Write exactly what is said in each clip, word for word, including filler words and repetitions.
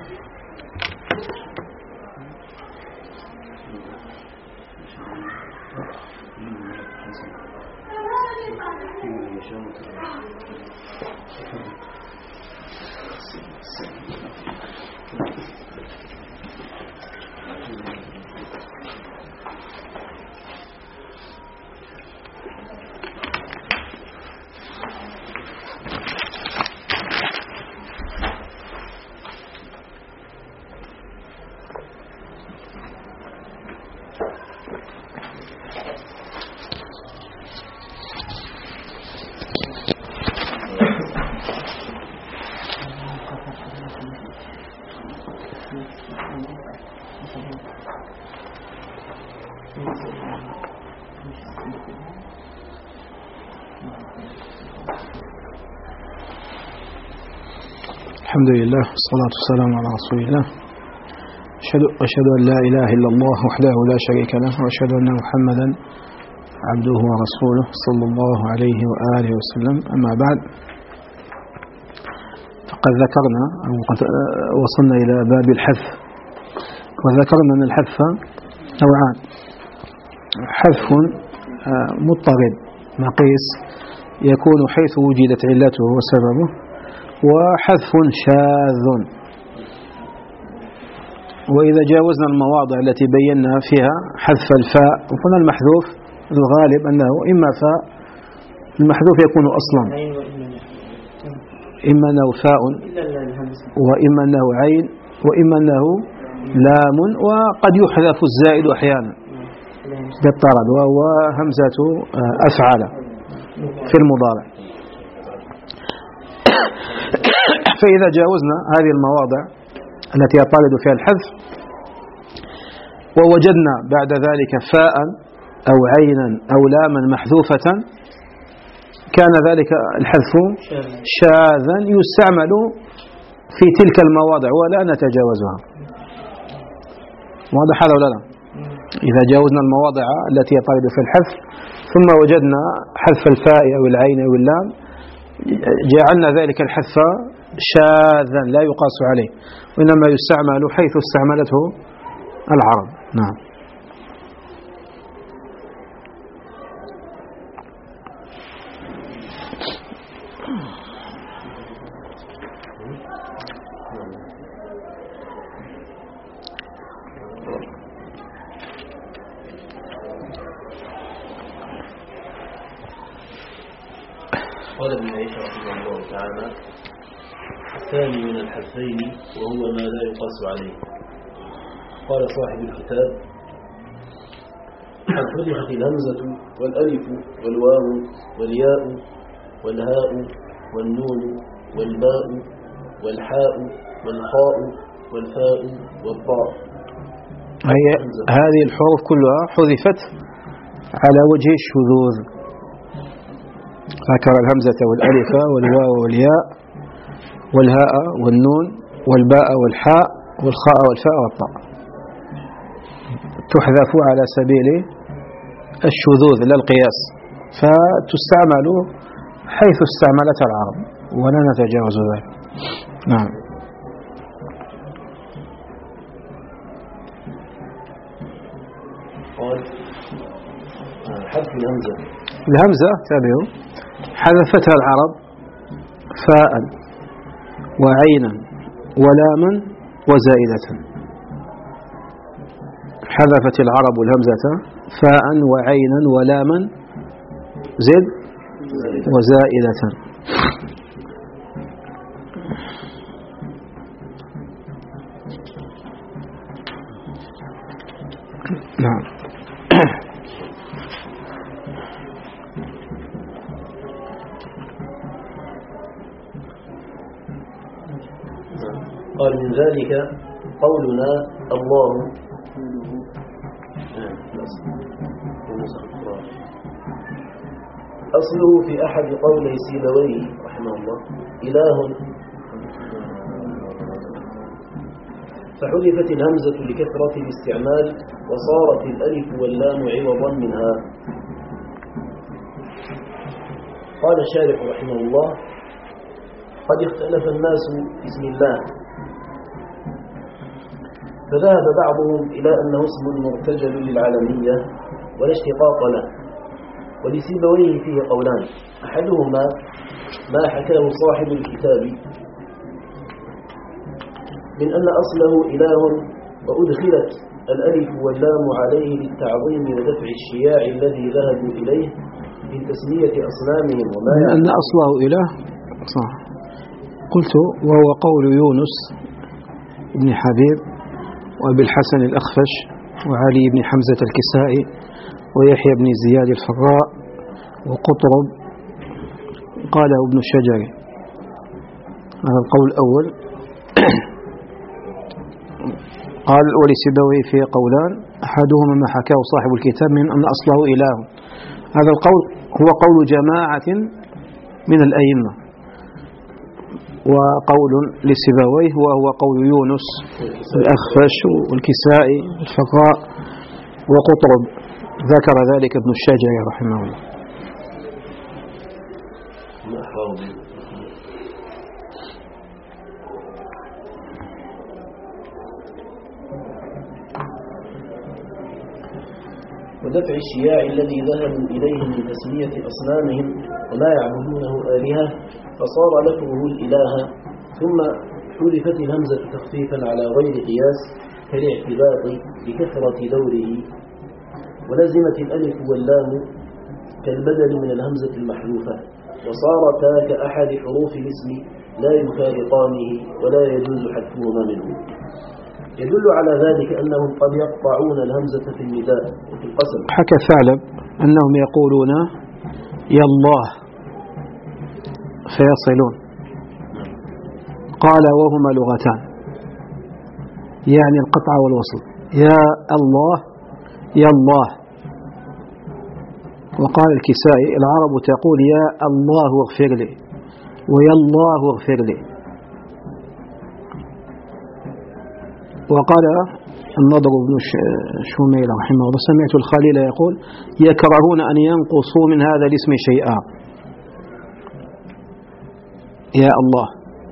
الحمد لله والصلاة والسلام على رسول الله. أشهد أن لا إله إلا الله وحده لا شريك له، وأشهد أن محمدا عبده ورسوله صلى الله عليه وآله وسلم. أما بعد، فقد ذكرنا أو قد وصلنا إلى باب الحذف، وذكرنا أن الحذف نوعان: حذف مضطرد مقيس يكون حيث وجدت علته وسببه، وحذف شاذ. وإذا جاوزنا المواضع التي بينا فيها حذف الفاء، وقلنا المحذوف الغالب أنه إما فاء، المحذوف يكون أصلا إما أنه فاء وإما أنه عين وإما أنه لام، وقد يحذف الزائد أحيانا بالطرد، وهو همزة أفعل في المضارع. فإذا جاوزنا هذه المواضع التي يطارد فيها الحذف ووجدنا بعد ذلك فاء أو عينا أو لاما محذوفة، كان ذلك الحذف شاذا يستعمل في تلك المواضع ولا نتجاوزها. واضح هذا ولا لا؟ إذا جاوزنا المواضع التي يطارد فيها الحذف ثم وجدنا حذف الفاء أو العين أو اللام، جعلنا ذلك الحذف شاذا لا يقاس عليه، وإنما يستعمل حيث استعملته العرب. نعم. قال ابن عيسى رحمه الله تعالى: الثاني من الحذفين وهو ما لا يقاس عليه. قال صاحب الكتاب: حذفت الهمزة والألف والواو والياء والهاء والنون والباء والحاء والخاء والفاء والطاء. هذه الحروف كلها حذفت على وجه الشذوذ، ذكر الهمزة والألف والواو والياء والهاء والنون والباء والحاء والخاء والفاء والطاء، تحذف على سبيل الشذوذ لا القياس، فتستعمل حيث استعملتها العرب ولا نتجاوز ذلك. نعم. قال: حذف الهمزة الهمزة تابعوا حذفتها العرب فاء وعينا ولاما وزائدة. حذفت العرب الهمزة فاء وعينا ولاما زد وزائدة. نعم. قال: من ذلك قولنا الله أصله في أحد قولي سيبويه رحمه الله إله، فحذفت الهمزة لكثرة الاستعمال وصارت الألف واللام عوضا منها. قال الشارح رحمه الله: قد اختلف الناس في اسم الله، فذهب بعضهم إلى أنه اسم مرتجل للعالمية ولا اشتقاق له. ولسيبويه فيه قولان: أحدهما ما حكاه صاحب الكتاب من أن أصله إله وأدخلت الألف واللام عليه للتعظيم ودفع الشياع الذي ذهبوا إليه من تسمية أصنامهم وما من أن أصله إله صح. قلت وهو قول يونس بن حبيب وأبي الحسن الأخفش وعلي بن حمزة الكسائي ويحيى بن زياد الفراء وقطرب قاله ابن الشجري. هذا القول الأول. قال ولسيبويه فيه قولان: أحدهما ما حكاه صاحب الكتاب من أن أصله إله. هذا القول هو قول جماعة من الأئمة، وقول لسيبويه وهو قول يونس الأخفش والكسائي والفراء وقطرب، ذكر ذلك ابن الشجري رحمه الله. ودفع الشياع الذي ذهبوا إليه من تسمية أصنامهم وما يعبدونه آلهة فصار لفظه الإله، ثم حذفت الهمزة تخفيفا على غير قياس كالاعتباط لكثرة دوره، ولزمت الألف واللام كالبدل من الهمزة المحذوفة، وصارتا كأحد حروف الاسم لا يفارقانه ولا يجوز حذفهما منه. يدل على ذلك أنهم قد يقطعون الهمزة في النداء وفي القسم. حكى ثعلب أنهم يقولون يا الله فيصلون. قال وهما لغتان، يعني القطع والوصل، يا الله يا الله. وقال الكسائي العرب تقول يا الله اغفر لي ويا الله اغفر لي. وقال النضر بن شميل رحمه الله سمعت الخليل يقول يكرهون أن ينقصوا من هذا الاسم شيئا، يا الله.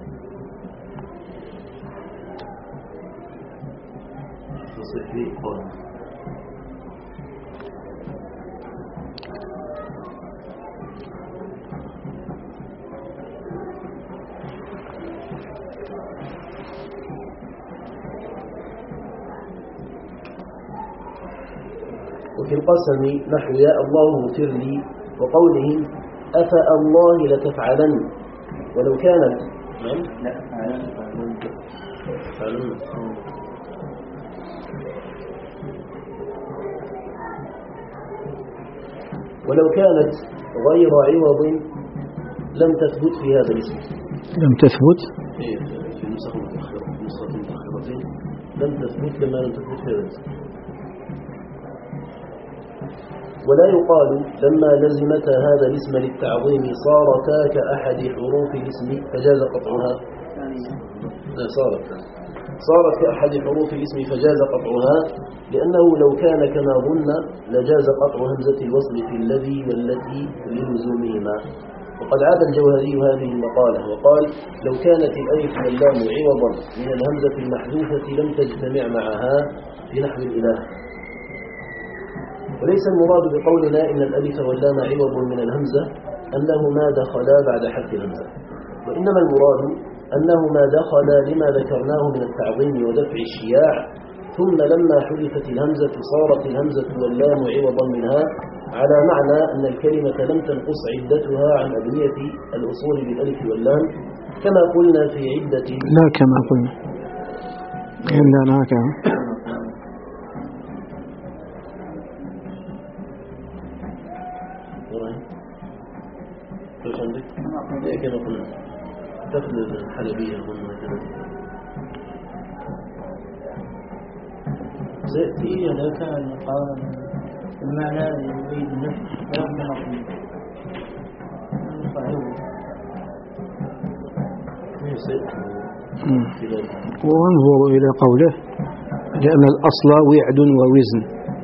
وفي القسم نحو يا الله اغفر لي، وقولهم أفأ الله لتفعلن، ولو كانت لا فعلن ولو كانت غير عوض لم تثبت في هذا الاسم. لم تثبت في النسخ المتأخرة لم تثبت لما لم تثبت في هذا الاسم. ولا يقال لما لزمت هذا الاسم للتعظيم صارتا كأحد حروف الاسم فجاز قطعها. لا صارت صارت كأحد حروف الاسم فجاز قطعها، لأنه لو كان كما ظن لجاز قطع همزة الوصل في الذي والتي للزومهما. وقد عاد الجوهري هذه المقالة وقال لو كانت الألف واللام عوضا من الهمزة المحذوفة لم تجتمع معها في نحو الإله. وليس المراد بقولنا إن الألف واللام عوض من الهمزة أنهما دخلا بعد حذف الهمزة، وإنما المراد أنهما دخلا لما ذكرناه من التعظيم ودفع الشياع، ثم لما حذفت الهمزة صارت الهمزة واللام عوضا منها، على معنى أن الكلمة لم تنقص عدتها عن أبنية الأصول بالألف واللام كما قلنا في عدة. لا كما قلنا إلا هكذا. ايش عندك؟ ايه كما قلنا تاخذ الحلبية قلنا كذا سيأتي لو كان المقام المعنى يريد النفس لا يمكن صحيح. وانظروا إلى قوله لأن الأصل وعد ووزن.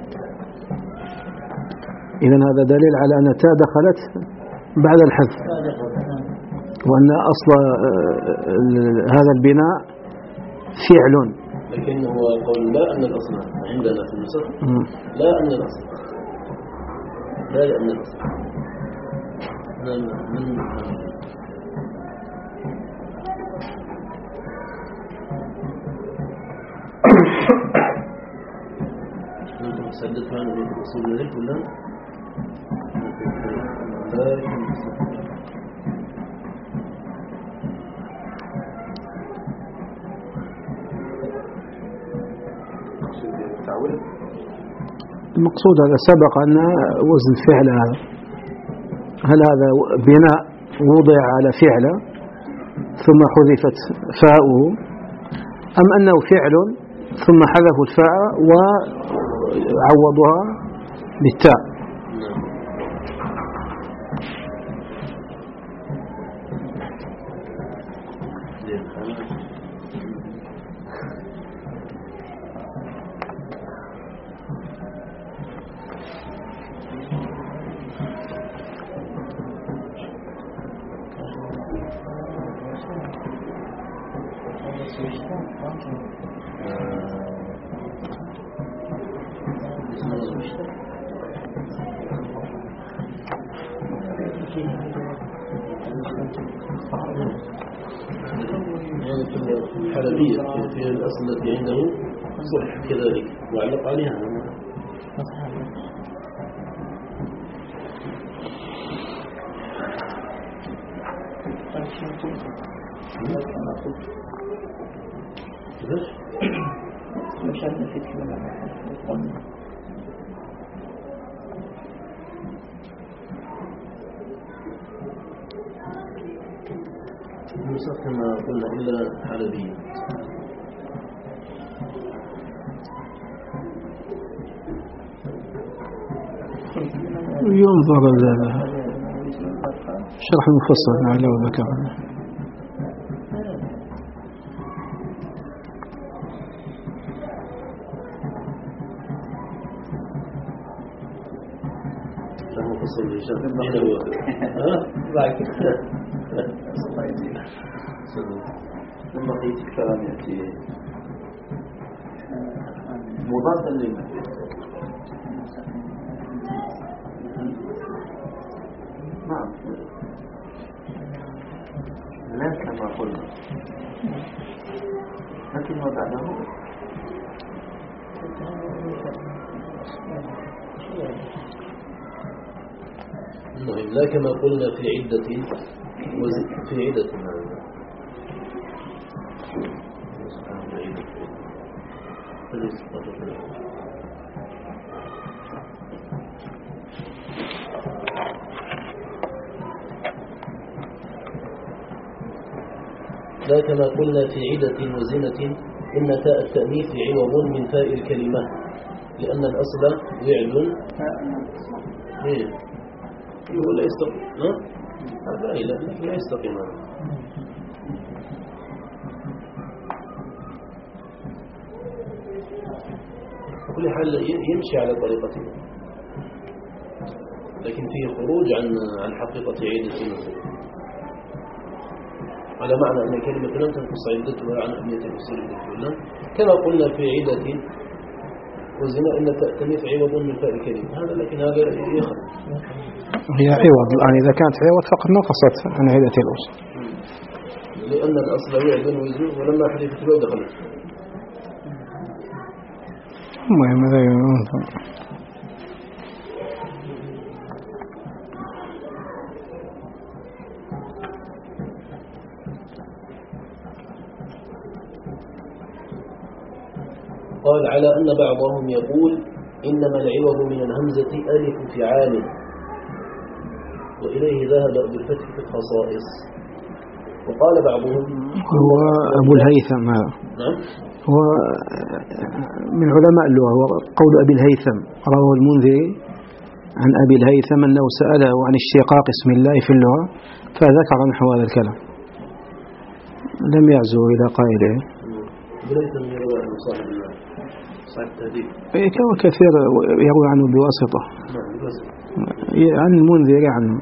إذن هذا دليل على أن تاء دخلت بعد الحذف، وأن أصل هذا البناء فعل لكن هو قول لا أن الأصل عندنا في النسخ لا أن الأصل لا لأن الأصل من أنتم تسددوا عن الأصول ذلك ولا لا يمكن المقصود هذا سبق أن وزن فعل هذا هل هذا بناء وضع على فعل ثم حذفت فاؤه أم أنه فعل ثم حذفوا الفاء وعوضها بالتاء؟ الحلبية في الأصل التي عنده صلح كذلك وعلق عليها المساق كما قلنا إلا حلبية ينظر شرح مفصل على وذكرنا شرح مفصل للشرح أين هو؟ ها؟ بعد من بقية الكلام يأتي مضادا للنفي نعم لا كما قلنا لكن ما بعده المهم لا كما قلنا في عدة في عدة لا كما قلنا في عدة وزنة إن تاء التأنيث عوض من تاء الكلمة لأن الأصل وعد إيه هو لا يستقيم ها؟ هذا لا لا يستقيم هذا كل حال يمشي على طريقته لكن فيه خروج عن عن حقيقة عدة مثلا على معنى أن الكلمة لم تنقص عدتها عن أهمية الأصول التي كما قلنا في عدة وزنا إن التأنيث عوض من فاء الكلمة هذا لكن هذا يخرج هي عوض الآن إذا كانت عوض فقد نقصت عن عدة الأصول لأن الأصل وعد وزن ولما حدثت الواو دخلت المهم هذا ينظر قال على أن بعضهم يقول إنما العوض من الهمزة ألف فعال وإليه ذهب أبو الفتح في الخصائص وقال بعضهم هو أبو الهيثم هذا نعم هو من علماء اللغة هو قول أبي الهيثم رواه المنذري عن أبي الهيثم أنه سأله عن اشتقاق اسم الله في اللغة فذكر نحو هذا الكلام لم يعزو إلى قائله الهيثم يروى عن صاحب الله صاحب التهذيب كثير يروي عنه بواسطة عن المنذري عنه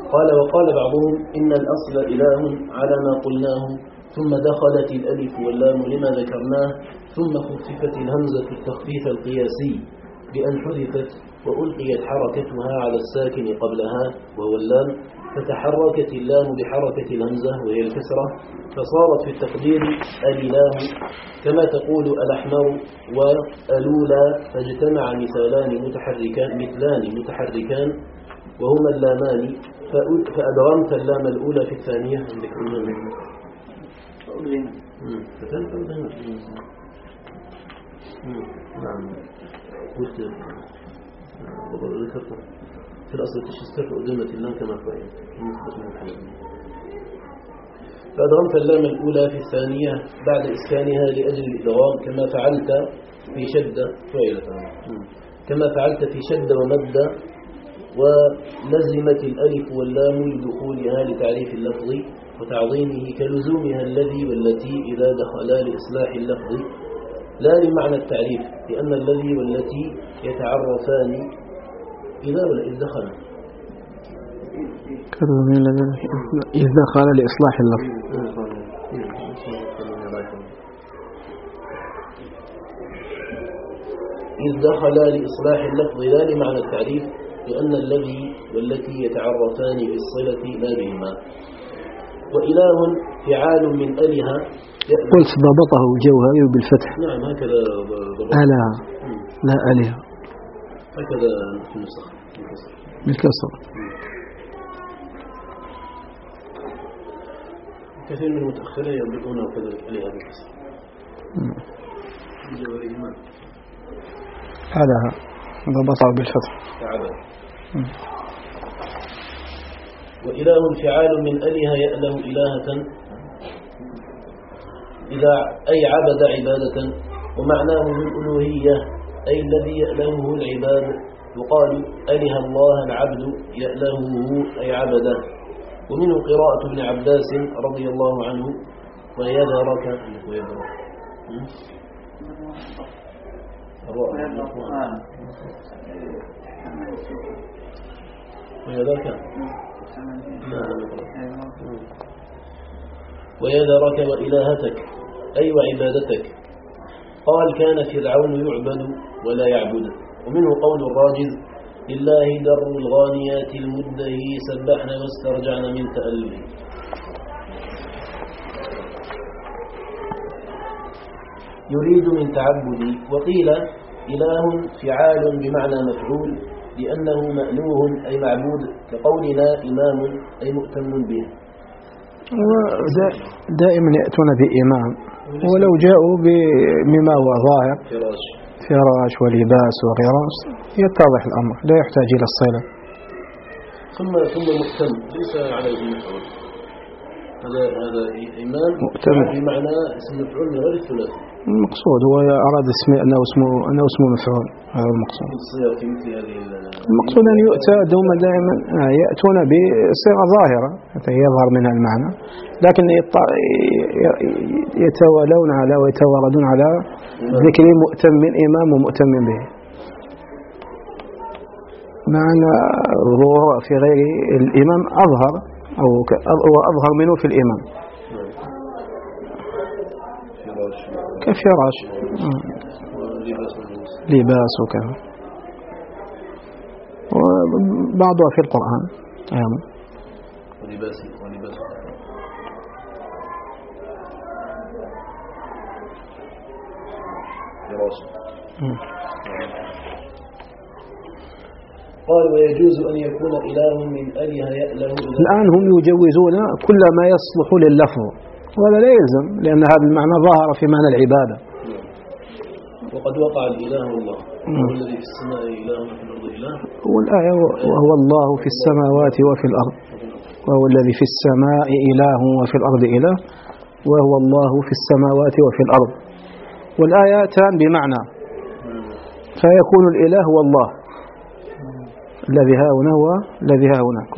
قال وقال بعضهم إن الأصل إله على ما قلناه ثم دخلت الألف واللام لما ذكرناه ثم خففت الهمزة التخفيف القياسي بأن حذفت وألقيت حركتها على الساكن قبلها وهو اللام فتحركت اللام بحركة الهمزة وهي الكسرة فصارت في التقدير الإله كما تقول الأحمر والأولى فاجتمع مثالان متحركان مثلان متحركان وهما اللامان فأدغمت اللام الأولى في الثانية عندك أولى نعم قلت ذكرت في الأصل تشستر أدغمت اللام كما فعل فأدغمت اللام الأولى في الثانية بعد إسكانها لأجل الإدغام كما فعلت في شدة فعلت كما فعلت في شدة ومد ولزمت الألف واللام لدخولها لتعريف اللفظ وتعظيمه كلزومها الذي والتي إذا دخلا لإصلاح اللفظ لا لمعنى التعريف لأن الذي والتي يتعرفان إذا ولا إذ دخل إذ دخل لإصلاح اللفظ إذ دخل لإصلاح اللفظ لا لمعنى التعريف لأن الذي والتي يتعرفان بالصلة لا بهما وإله فعال من أله قلت ضبطه الجوهري بالفتح نعم هكذا ضبط أله لا أله هكذا في النسخ بالكسر كثير من المتأخرين يضبطونه كذلك أله بالكسر الجوهري أله ضبطه بالفتح فعلا وإله فعال من أله يأله إلهة إذا أي عبد عبادة ومعناه من ألوهية أي الذي يألهه العباد يقال أله الله العبد يألهه أي عبده ومنه قراءة ابن عباس رضي الله عنه ويذرك ويذرك ويذرك ويذرك وإلهتك أي وعبادتك قال كان فرعون يعبد ولا يعبد ومنه قول الراجز لله در الغانيات المدهي سبحنا واسترجعنا من تألبه يريد من تعبدي وقيل إله فعال بمعنى مفعول لأنه مألوه أي معبود كقولنا إمام أي مؤتم به دائما يأتون بإمام ولو جاءوا بما هو ظاهر فراش فراش ولباس وغراس يتضح الأمر لا يحتاج إلى الصلة ثم ثم مؤتم ليس على المفعول هذا هذا إمام مؤتم بمعنى اسم مفعول من غير الثلاثي المقصود هو أراد اسمه أنه اسمه أنه اسمه مفعول هذا المقصود المقصود أن يؤتى دوما دائما يأتون بصيغة ظاهرة حتى يظهر منها المعنى لكن يتوالون على ويتواردون على ذكر مؤتم من إمام ومؤتم به مع أن الظهور في غير الإمام أظهر أو أظهر منه في الإمام كفراش لباس وكذا وبعضها في القرآن أيضا ولباس ولباس فراش قال ويجوز أن يكون إله من آلهة يأله الآن هم يجوزون كل ما يصلح لللفظ وهذا لا يلزم لأن هذا المعنى ظاهر في معنى العبادة وقد وقع الإله الله هو الذي في السماء إله وفي الأرض إله والآية وهو الله في السماوات وفي الأرض وهو الذي في السماء إله وفي الأرض إله وهو الله في السماوات وفي الأرض والآياتان بمعنى فيكون الإله هو الله الذي ها هنا هو الذي ها هناك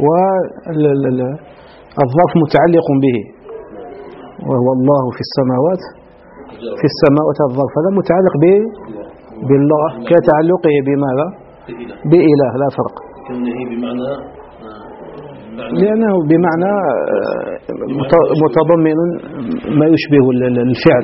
والظرف متعلق به وهو الله في السماوات في السماوات الظرف هذا متعلق به بالله كتعلقه بماذا بإله لا فرق كونه بمعنى لأنه بمعنى متضمن ما يشبه الفعل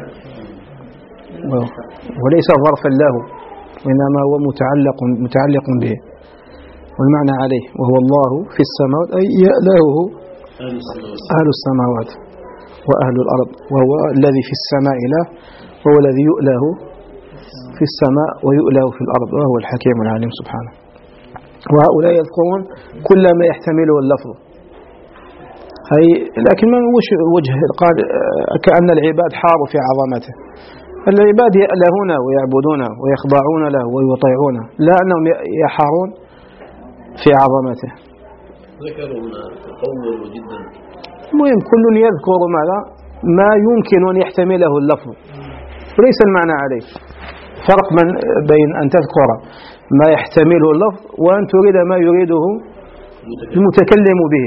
وليس ظرفا له، وإنما هو متعلق متعلق به، والمعنى عليه، وهو الله في السماوات أي يألهه أهل السماوات وأهل الأرض، وهو الذي في السماء له، وهو الذي يؤله في السماء ويؤله في الأرض، وهو الحكيم العليم سبحانه. وهؤلاء يذكرون كل ما يحتمله اللفظ، هي لكن ما وش وجه قال كأن العباد حاروا في عظمته. العباد يألهون ويعبدون ويخضعون له ويطيعونه، لا أنهم يحارون في عظمته. ذكروا هنا تطور جدا. المهم كل يذكر ماذا ما يمكن أن يحتمله اللفظ وليس المعنى عليه. فرق من بين أن تذكر ما يحتمله اللفظ وأن تريد ما يريده المتكلم به.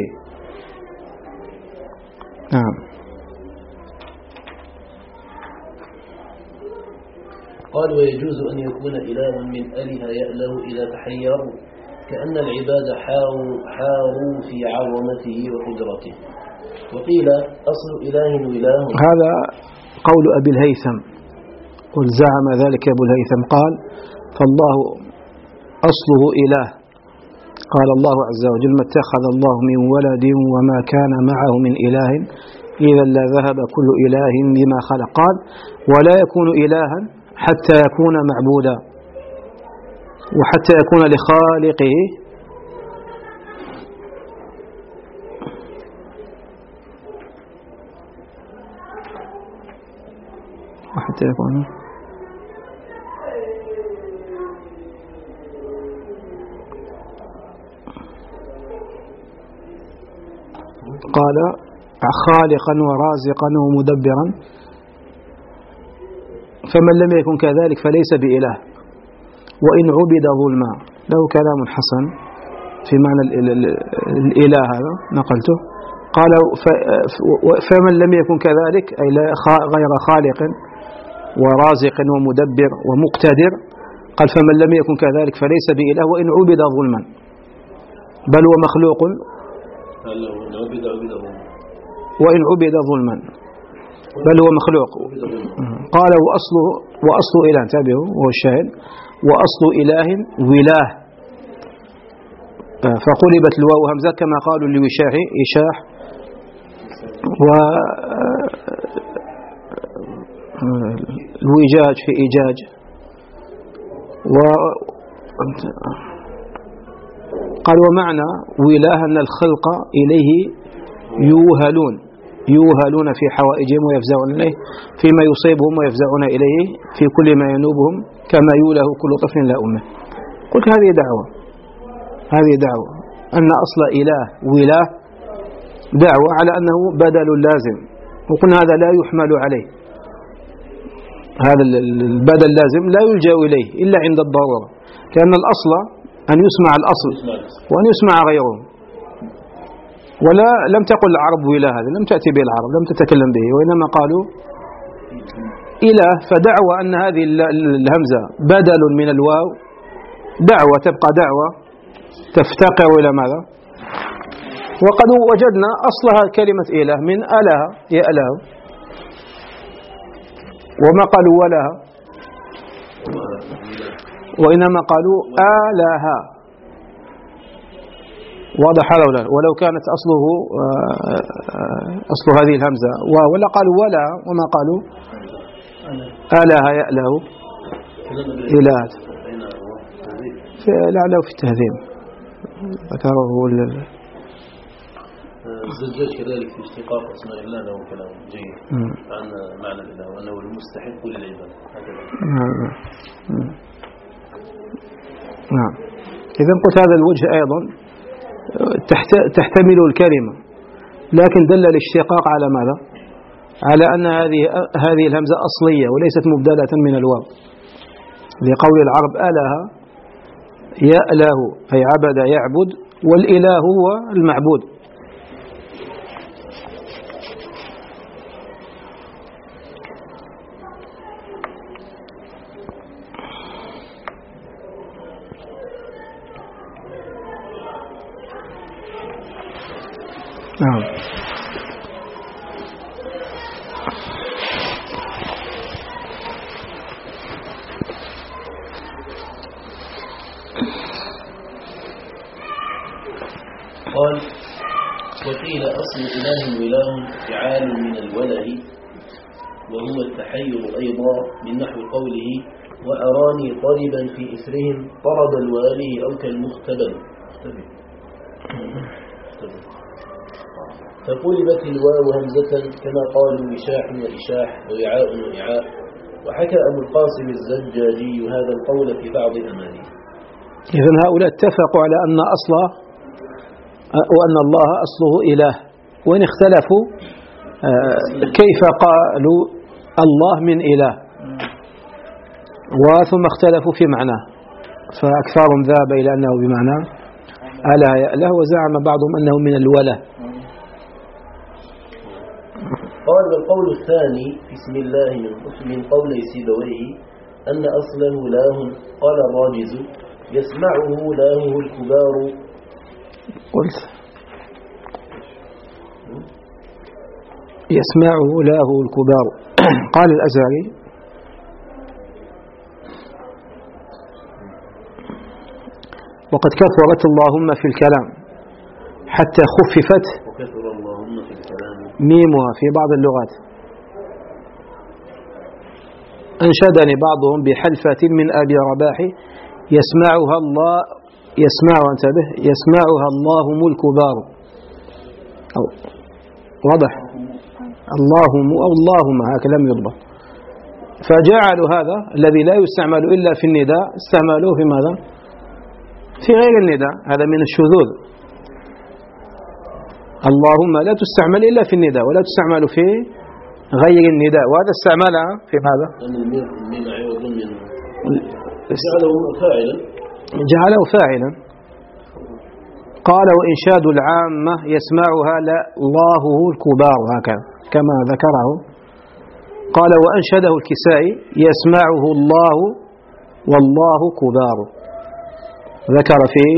نعم. قال ويجوز أن يكون إله من آلهة يأله إذا تحيروا، كأن العباد حاروا, حاروا في عظمته وقدرته. وقيل أصل إله وإله. هذا قول أبي الهيثم، قل زعم ذلك أبو الهيثم قال فالله أصله إله. قال الله عز وجل ما اتخذ الله من ولد وما كان معه من إله إذا لا ذهب كل إله بما خلق. قال ولا يكون إلها حتى يكون معبودا، وحتى يكون لخالقه وحتى يكون قال خالقا ورازقا ومدبرا، فمن لم يكن كذلك فليس بإله وإن عبد ظلما. له كلام حسن في معنى الإله هذا نقلته. قال فمن لم يكن كذلك أي غير خالق ورازق ومدبر ومقتدر، قال فمن لم يكن كذلك فليس بإله وإن عبد ظلما، بل هو مخلوق وإن عبد ظلما بل هو مخلوق. قال وأصله وأصل إله، انتبهوا وهو الشاهد، وأصل إله وله، فقلبت الواو همزة كما قالوا لوشاح إشاح، والوجاج في إيجاج. و قال ومعنى وله أن الخلق إليه يوهلون يوهلون في حوائجهم ويفزعون إليه فيما يصيبهم ويفزعون إليه في كل ما ينوبهم كما يوله كل طفل لا أمه. قلت هذه دعوة هذه دعوة أن أصل إله وله دعوة على أنه بدل لازم، وقلنا هذا لا يحمل عليه، هذا البدل لازم لا يلجأ إليه إلا عند الضرورة، لأن الأصل أن يسمع الأصل وأن يسمع غيره. ولا لم تقل العرب وله، هذا لم تأتي به العرب، لم تتكلم به، وإنما قالوا إله، فدعوة أن هذه الهمزة بدل من الواو دعوة تبقى دعوة تفتقر إلى ماذا؟ وقد وجدنا أصلها كلمة إله من أله يأله، وما قالوا ولها، وإنما قالوا آلها. واضح هذا ولا؟ ولو كانت أصله أصل هذه الهمزة ولا قالوا ولا، وما قالوا آلها يأله إله، لعله في التهذيب ذكره الزجاج كذلك في اشتقاق اسماء الله له كلام جيد عن معنى الله وأنه المستحق للعبادة هكذا. نعم. إذا قلت هذا الوجه أيضا تحتمل الكلمة، لكن دل الاشتقاق على ماذا؟ على أن هذه هذه الهمزة أصلية وليست مبدلة من الواو، لقول العرب أله يأله أي عبد يعبد، والإله هو المعبود. نعم. قال وقيل أصل إله وإله فعال من الوله وهو التحير أيضا من نحو قوله وأراني طربا في إثرهم طرب الوالي أو كالمختبل فقلبت الواو همزة كما قالوا وشاح وإشاح ووعاء وإعاء. وحكى أبو القاسم الزجاجي هذا القول في بعض أمانيه. إذن هؤلاء اتفقوا على أن أصله وأن الله أصله إله، وإن اختلفوا كيف قالوا الله من إله، وثم اختلفوا في معناه، فأكثرهم ذهب إلى أنه بمعنى ألا يأله، وزعم بعضهم أنه من الوله. قال والقول الثاني في اسم الله من قولي سيبويه أن أصله لاه. قال الراجز يسمعه لاهه الكبار. قلت يسمعه لاهه الكبار. قال الأزهري وقد كثرت اللهم في الكلام حتى خففت وكثر اللهم في الكلام ميمها في بعض اللغات. أنشدني بعضهم بحلفة من أبي رباح يسمعها الله يسمع انتبه يسمعها الله ملك بار. أو واضح اللهم أو اللهم هكذا لم يضبط، فجعلوا هذا الذي لا يستعمل إلا في النداء استعملوه في ماذا؟ في غير النداء. هذا من الشذوذ. اللهم لا تستعمل إلا في النداء ولا تستعمل في غير النداء، وهذا استعملها في ماذا؟ جعله فاعلا جعله فاعلا. قال وإنشاد العامة يسمعها لا الله الكبار هكذا كما ذكره. قال وأنشده الكسائي يسمعه الله والله كبار. ذكر فيه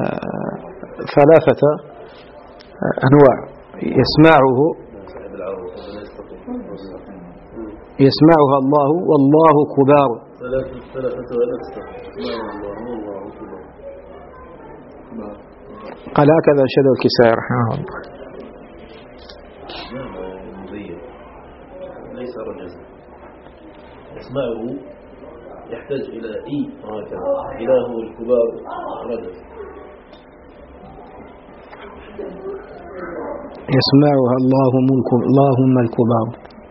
ثلاثة أنواع: يسمعه يسمعها الله والله كبار. قال هكذا أنشده الكسائي رحمه الله. ليس رجزا. يسمعه يحتاج إلى إي هكذا إله الكبار رجز. يسمعها الله ملك اللهم الكبار.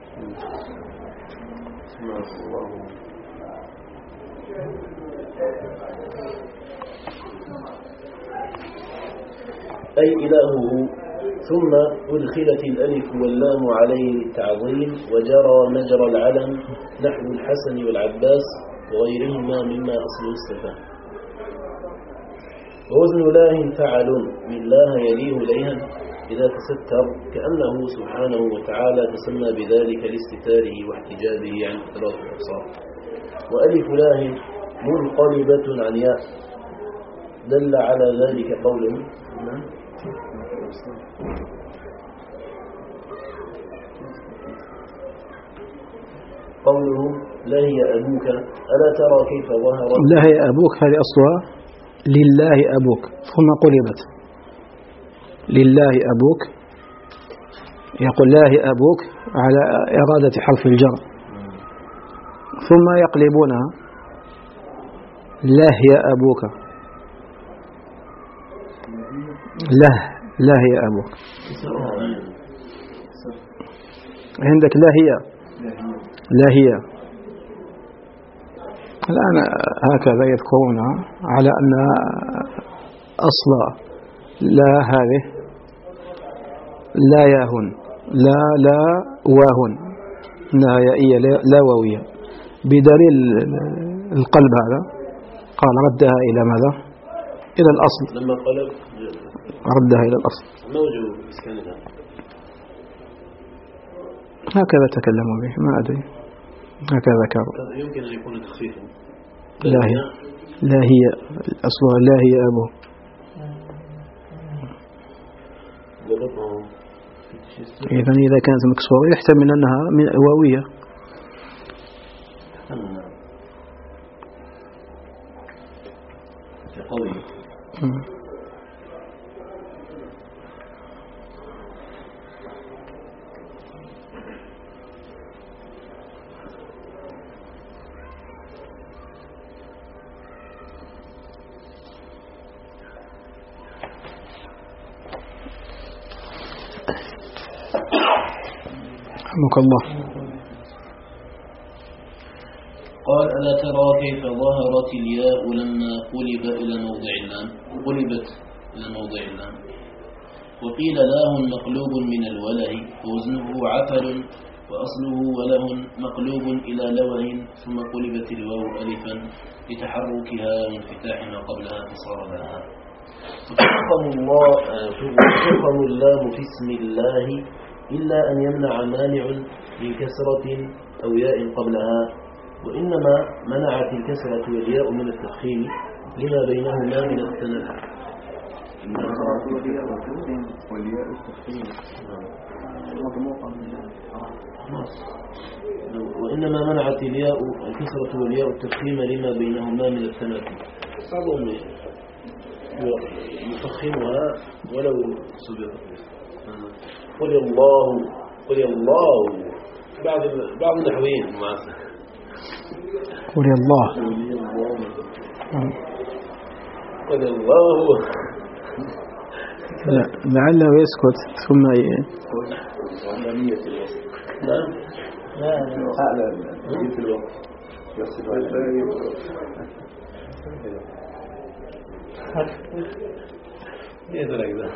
أي إلهه. ثم أدخلت الألف واللام عليه للتعظيم وجرى مجرى العلم نحو الحسن والعباس وغيرهما مما أصله الصفة. ووزن لاه فعل من لاه يليه ليها إذا تستر كأنه سبحانه وتعالى تسمى بذلك لاستتاره واحتجابه عن اختلاط الأبصار. وألف لاه منقلبة عن ياء دل على ذلك قوله قوله لا هي أبوك ألا ترى كيف ظهر. لا هي أبوك هذه أصلها لله أبوك ثم قلبت لله أبوك. يقول لا هي أبوك على إرادة حرف الجر، ثم يقلبونها لا هي أبوك لا لا هي أبوك. عندك لا هي لا هي الآن هكذا يذكرون على أن أصل لا هذه لا ياهن لا لا واهن إنها يائية لا واوية بدليل القلب. هذا قال ردها إلى ماذا؟ إلى الأصل. لما قلب ردها إلى الأصل. ما وجه إسكانها؟ هكذا تكلموا به ما أدري هكذا ذكروا. يمكن أن يكون تخفيفا. لا هي لا هي أصلها لا هي أبوه. إذا إذا كانت مكسورة يحتمل أنها من واوية. قوي. رحمك الله. قال ألا ترى كيف ظهرت الياء لما قلب إلى موضع اللام قلبت إلى موضع اللام وقيل لاه مقلوب من الوله ووزنه عفل وأصله وله مقلوب إلى لوه ثم قلبت الواو ألفا لتحركها وانفتاح ما قبلها فصار لها. وتفخم الله وتفخم اللام في اسم الله إلا أن يمنع مانع من كسرة أو ياء قبلها، وإنما منعت الكسرة والياء من التفخيم لما بينهما من التنفس. والياء التفخيم وإنما منعت الياء الكسرة والياء التفخيم لما بينهما من التنفس. بعضهم يفخمها ولو سبقت. قل الله قل الله بعض بعض النحويين معنا قل الله قل الله لعله يسكت ثم ي... وعلانية الوصف. نعم لا أعلى نية الوقت يصف الباري ايه ذلك ذا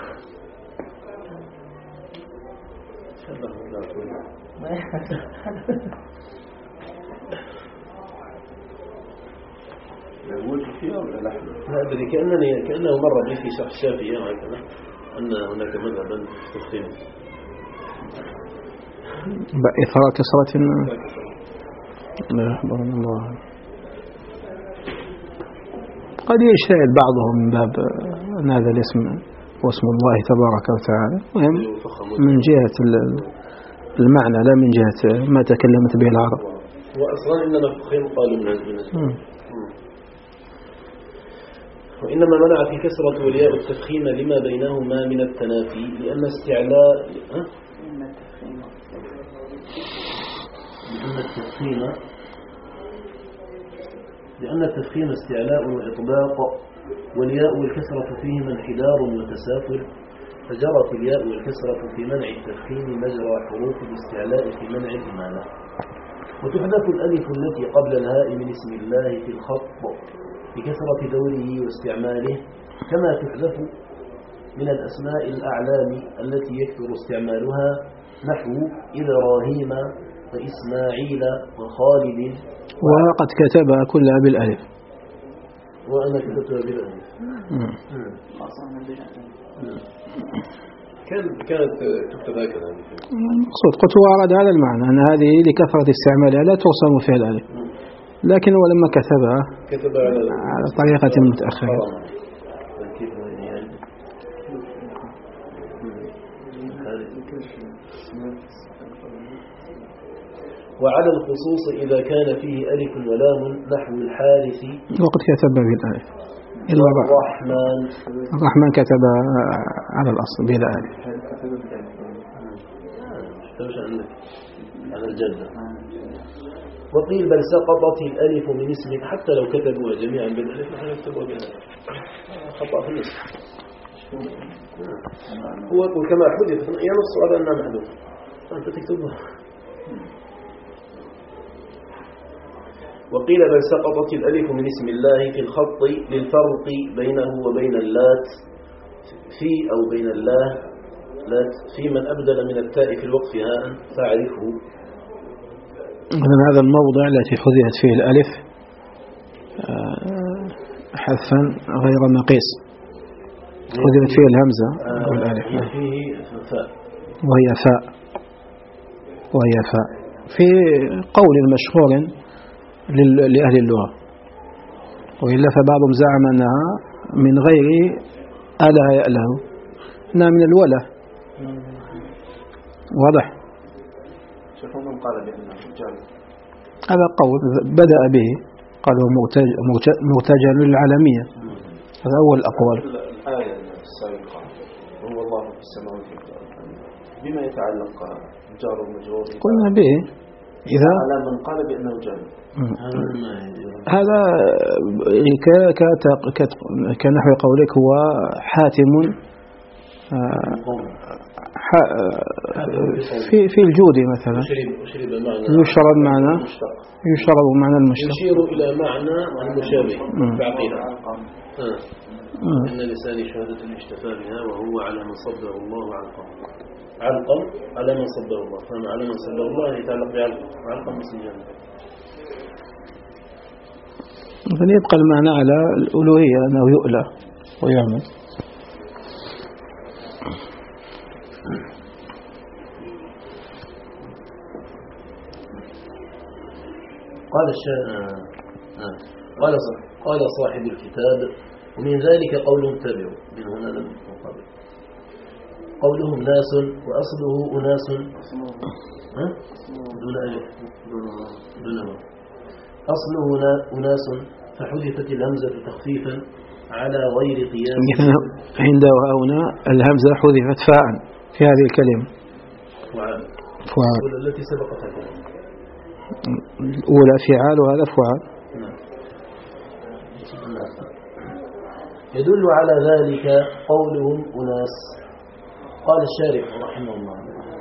يقول فيها ولا لحظة؟ لا أدري كأنني كأنه مر بي في شرح الشافعي هكذا أن هناك مذهبا تفخيم بإثارة كسرة. لا يحضرنا الله. قد يجتهد بعضهم من باب أن هذا الاسم واسم الله تبارك وتعالى من جهة المعنى لا من جهة ما تكلمت به العرب. وأصلا إنما التفخيم قالوا من الناس. وإنما منعت الكسرة والياء التفخيم لما بينهما من التنافي لأن استعلاء ها؟ لأن التفخيم لأن التفخيم استعلاء وإطباق والياء والكسرة فيهما انحدار وتسافل فجرت الياء والكسرة في منع التفخيم مجرى حروف الاستعلاء في منع الإمالة. وتحذف الألف التي قبل الهاء من اسم الله في الخط بكثرة دوره واستعماله كما تحذف من الأسماء الأعلام التي يكثر استعمالها نحو إبراهيم وإسماعيل وخالد. وقد كتبها كلها بالألف. وأنا كتبتها بالألف. كانت تكتب هكذا. المقصود قلت وارد هذا المعنى أن هذه لكثرة استعمالها لا ترسم فيها الألف، لكن هو لما كتبها كتبها على طريقة متأخرة. وعلى الخصوص إذا كان فيه ألف ولام نحو الحارث وقد كتبها بالألف. الرحمن الرحمن كتب على الأصل بلا ألف. على الجدة. وقيل بل سقطت الألف من اسمك حتى لو كتبوها جميعا بالألف نحن نكتبها بالألف خطأ في النسخ. هو كما حدث ينص على أنها محذوف أنت تكتبها. وقيل بل سقطت الألف من اسم الله في الخط للفرق بينه وبين اللات في أو بين الله لات في من أبدل من التاء في الوقف هاء فاعرفه. إذن هذا الموضع التي حذفت فيه الألف حذفا غير نقيس حذفت فيه الهمزة والألف وهي فاء وهي فاء في قول مشهور لأهل اللغة، وإلا فبعضهم زعم أنها من غير أله يأله، إنها من الوله واضح؟ شيخ من قال بأنه جامع؟ هذا قول بدأ به، قال هو مرتجل للعالمية، هذا أول الأقوال. الآية السابقة وهو الله في السماوات والأرض بما يتعلق جار ومجرور قلنا به إذا على من قال بأنه جامع. هذا كنحو قولك هو حاتم في في الجود مثلا يشرب معنى يشرب معنى المشتق، يشير إلى معنى المشابه في عقيدة. إن لساني شهادة اشتفى بها وهو على من صبر الله علقا. علقا على من صبر الله، فهم على من صبر الله يتعلق بعلقا، علقا مسجنا. فليبقى المعنى على الألوهية أنه يؤلى ويعمل. قال الشاعر قال قال صاحب الكتاب ومن ذلك قولهم تبعوا من هنا المقابل قولهم ناس وأصله أناس دون ألف دون أصله أناس فحذفت الهمزة تخفيفا على غير قياس. عنده هنا الهمزة حذفت فاء في هذه الكلمة فعال فعال التي سبقتها الأولى فعال وهذا فعال. يدل على ذلك قولهم أناس. قال الشارح رحمه الله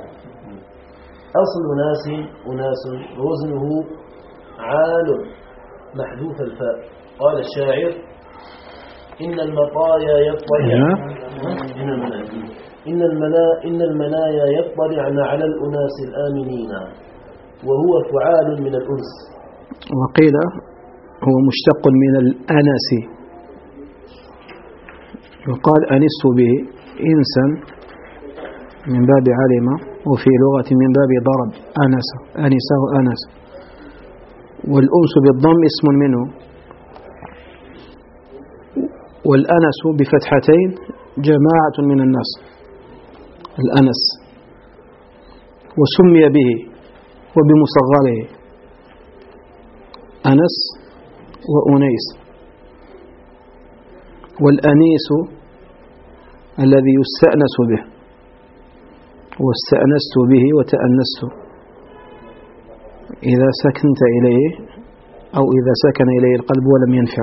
أصل ناس أناس وزنه عال محذوف الفاء. قال الشاعر إن المطايا يطلع إن المنا إن المنايا يطلعن على الأناس الآمنين وهو فعال من الأنس. وقيل هو مشتق من الأنس، يقال أنست به إنسا من باب علم، وفي لغة من باب ضرب أنس أنس وأنس، والأنس بالضم اسم منه، والأنس بفتحتين جماعة من الناس الأنس، وسمي به وبمصغره أنس وأنيس. والأنيس الذي يستأنس به، واستأنست به وتأنست إذا سكنت إليه أو إذا سكن إليه القلب ولم ينفر.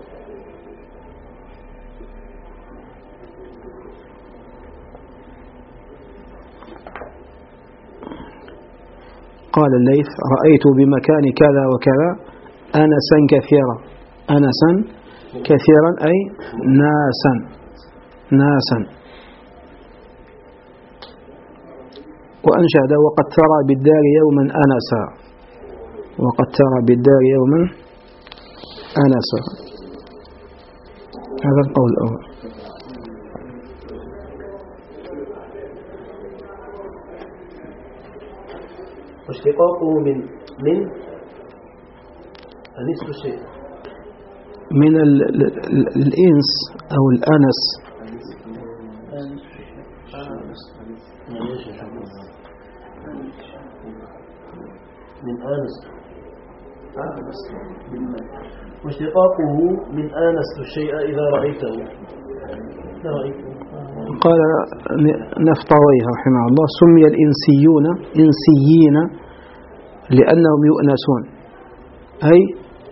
قال الليث رأيت بمكان كذا وكذا أنسا كثيرا. أنسا كثيرا أي ناسا ناسا. وأنشد وقد ترى بالدار يوما أنسا، وقد ترى بالدار يوما أنسا. هذا القول الأول. واشتقاقه من من أنس الشيء من ال ال ال الإنس أو الأنس من آنس. واشتقاقه من آنست الشيء إذا رأيته. قال نفطويه رحمه الله سمي الإنسيون إنسيين لأنهم يؤنسون، أي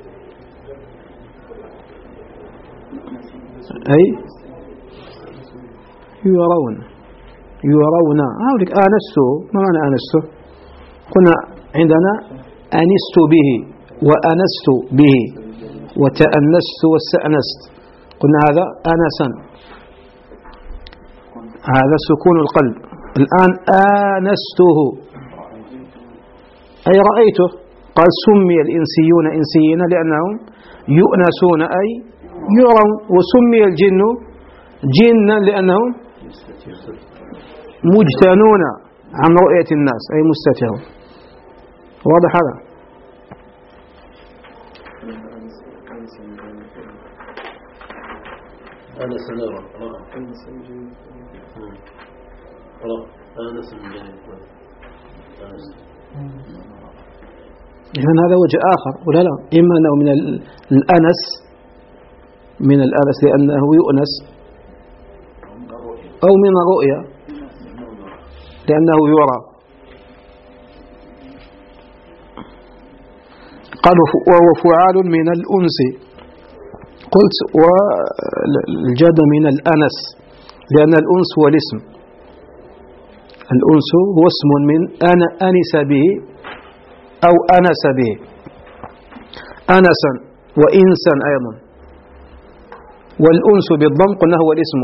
أي يرون يرون. هؤلاء آنسته، ما معنى آنسته؟ قلنا عندنا أنست به وأنست به وتأنست واستأنست، قلنا هذا أنسا، هذا سكون القلب. الآن آنسته أي رأيته. قال سمي الإنسيون إنسيين لأنهم يؤنسون أي يرون، وسمي الجن جنا لأنهم مجتنون عن رؤية الناس أي مستترون. واضح هذا؟ أنا سنرى آنس من جانب آنس. إذن هذا وجه آخر ولا لا؟ إما أنه من الأنس من الأنس لأنه يؤنس، أو من الرؤيا لأنه يرى. قالوا وهو فعال من الأنس، قلت والجد من الأنس لأن الأنس هو الاسم، الأنس هو اسم من أنا أنس به أو أنس به، أنسا وإنسا أيضا، والأنس بالضم قلنا هو الاسم.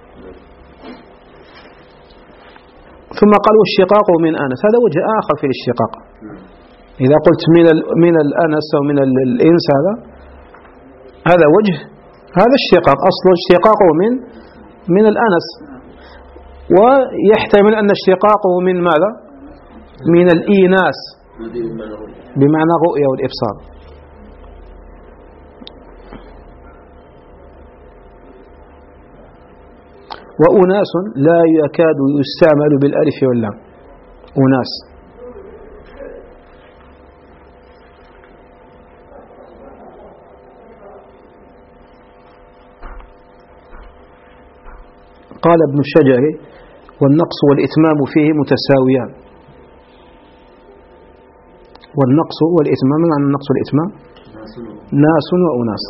ثم قالوا الشقاق من أنس، هذا وجه آخر في الاشتقاق. إذا قلت من من الأنس أو من الإنس هذا هذا وجه، هذا الشقاق أصل اشتقاقه من من الأنس، ويحتمل أن اشتقاقه من ماذا؟ من الإيناس بمعنى الرؤية والإبصار. وأناس لا يكاد يستعمل بالألف واللام، أناس. قال ابن الشجري والنقص والإتمام فيه متساويان. والنقص والإتمام، عن النقص والإتمام ناس وأناس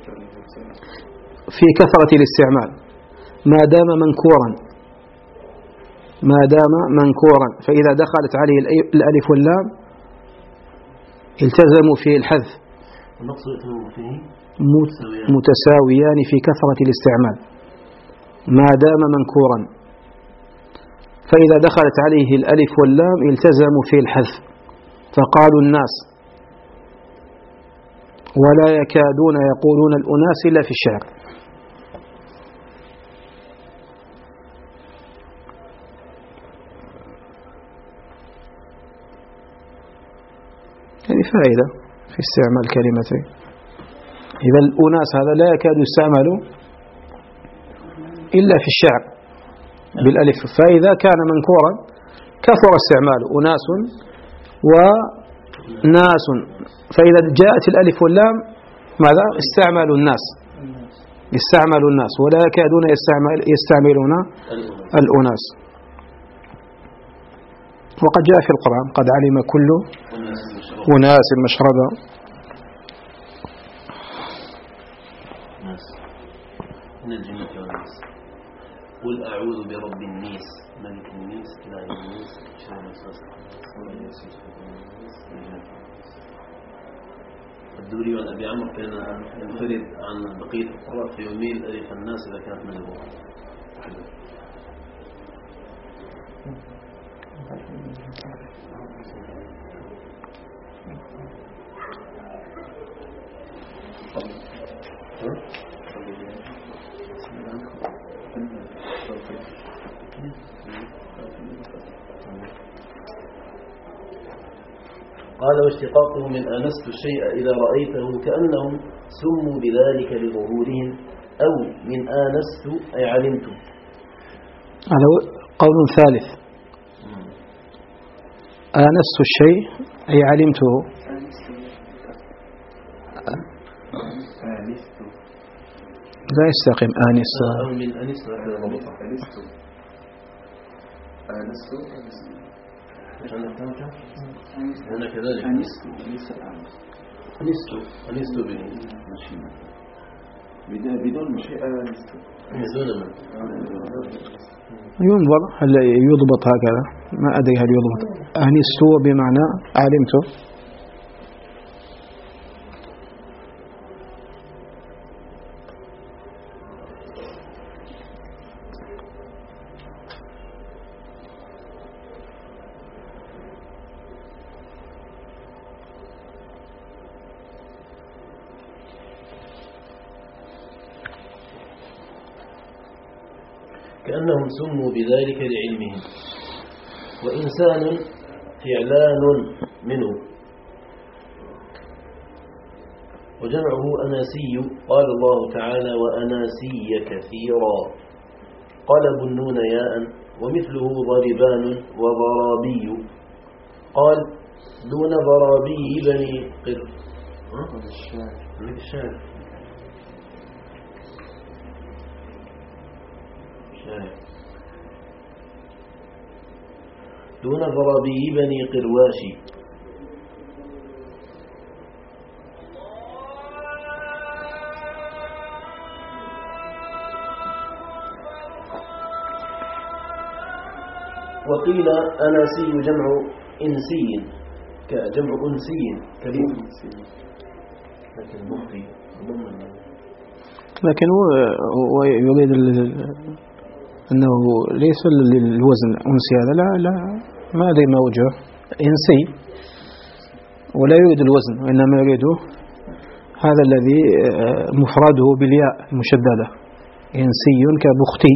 في كثرة الاستعمال ما دام منكورا، ما دام منكورا، فإذا دخلت عليه الألف واللام التزموا فيه الحذف. النقص والإتمام فيه متساويان في كثرة الاستعمال ما دام منكورا، فإذا دخلت عليه الألف واللام التزموا فيه الحذف، فقالوا الناس، ولا يكادون يقولون الأناس إلا في الشعر. هذه فائدة في استعمال كلمتين. إذا الأناس هذا لا يكاد يستعمل إلا في الشعر بالألف، فإذا كان منكورا كثر استعماله، أناس وناس، فإذا جاءت الألف واللام ماذا؟ استعملوا الناس، استعملوا الناس، ولا يكادون يستعمل يستعملون الأناس. وقد جاء في القرآن قد علم كل أناس مشربا. قل أعوذ برب النيس ملك النيس إله النيس شر الوسواس الدوري وعن أبي عمرو كان ينفرد عن بقية القراء في يميل ألف الناس إذا كانت من البوح. قال واشتقاقه من آنست الشيء إذا رأيته كأنهم سموا بذلك لظهورهم، أو من آنست أي علمت. هذا قول ثالث. آنست الشيء أي علمته. لا يستقيم آنست. أو من آنست آنست هنا كذلك أنست أنست أنست بدون مشيئة بدون من ينظر هل يضبط هكذا، ما أدري هل يضبط. أنست بمعنى علمته. كأنهم سموا بذلك لعلمهم. وإنسان فعلان منه، وجمعه أناسي. قال الله تعالى وأناسي كثيرا. قلبوا النون ياء ومثله ضربان وضرابي. قال دون ضرابي بني قر الشاعر دون ضرابي بني قرواشي. وقيل أناسي جمع إنسي كجمع أنسي كبير، لكن مخطي لكن هو يريد أنه ليس للوزن أنسي، هذا لا لا ما أدري ما وجهه، إنسي ولا يريد الوزن، وإنما يريد هذا الذي مفرده بالياء المشددة، إنسي كبختي.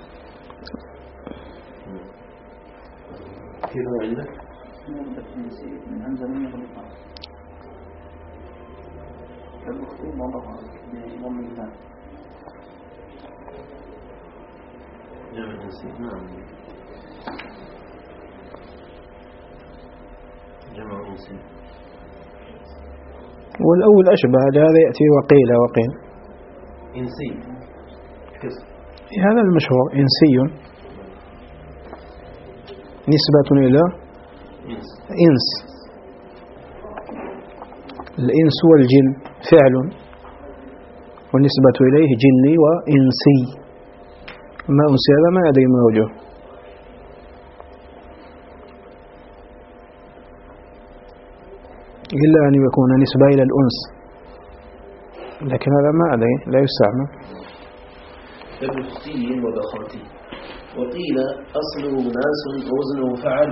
كيف عندك؟ من همزة من يغلقها كالمختوم وضعها بضم الباء. جمع إنسي، نعم جمع إنسي. والأول أشبه، لهذا يأتي وقيل وقيل إنسي كسر، هذا المشهور إنسي نسبة إلى إنس. الإنس والجن فعل والنسبة إليه جني وإنسي. ما أنسي هذا ما يدري ما وجهه، إلا أن يكون نسبة إلى الأنس، لكن هذا ما أدري لا يستعمل. كبختي وبخاتي. وقيل أصله ناس ووزنه فعل،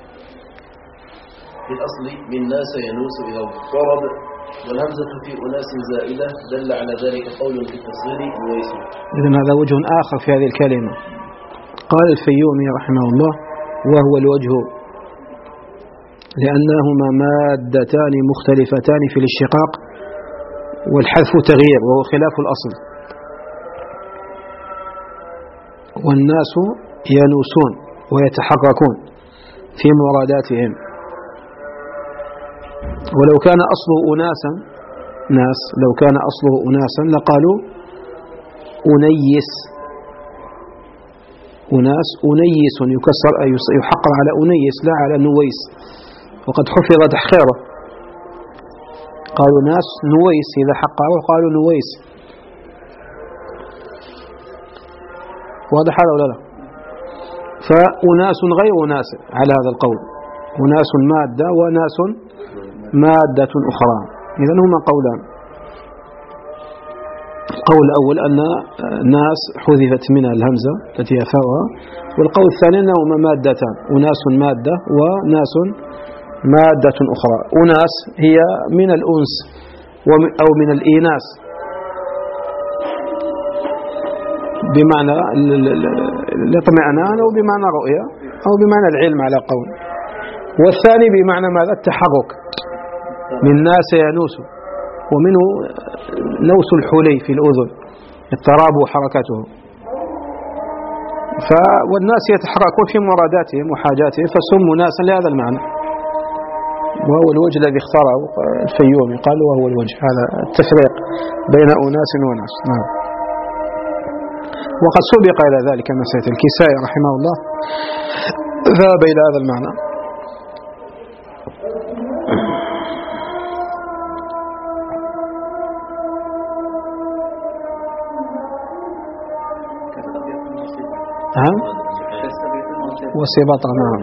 في الأصل من ناس ينوس إلى الضرب، والهمزة في أناس زائدة دل على ذلك قول في التصغير مويس. إذن هذا وجه آخر في هذه الكلمة. قال الفيومي رحمه الله: وهو الوجه لأنهما مادتان مختلفتان في الاشتقاق، والحذف تغيير وهو خلاف الأصل. والناس ينوسون ويتحركون في مراداتهم، ولو كان أصله أناسا ناس لو كان أصله أناسا لقالوا أنيس، أناس أنيس يكسر يحقر على أنيس لا على نويس، وقد حفظ تحقيره. قالوا ناس نويس إذا حقروا قالوا نويس. واضح هذا ولا لا؟ فأناس غير أناس على هذا القول، أناس مادة وناس مادة أخرى. إذن هما قولان. القول الأول أن ناس حذفت منها الهمزة التي هي فاؤها، والقول الثاني أنهما مادتان، أناس مادة وناس مادة أخرى. أناس هي من الأنس أو من الإيناس بمعنى الاطمئنان أو بمعنى رؤية أو بمعنى العلم على قول، والثاني بمعنى ماذا؟ التحرك، من ناس ينوس، ومنه نوس الحلي في الأذن، اضطراب وحركته. والناس يتحركون في مراداتهم وحاجاتهم فسموا ناسا لهذا المعنى، وهو الوجه الذي اختاره الفيومي، قال وهو الوجه هذا التفريق بين أناس وناس. نعم. وقد سبق إلى ذلك مسألة الكسائي رحمه الله ذهب إلى هذا المعنى. ها؟ وسبط. نعم.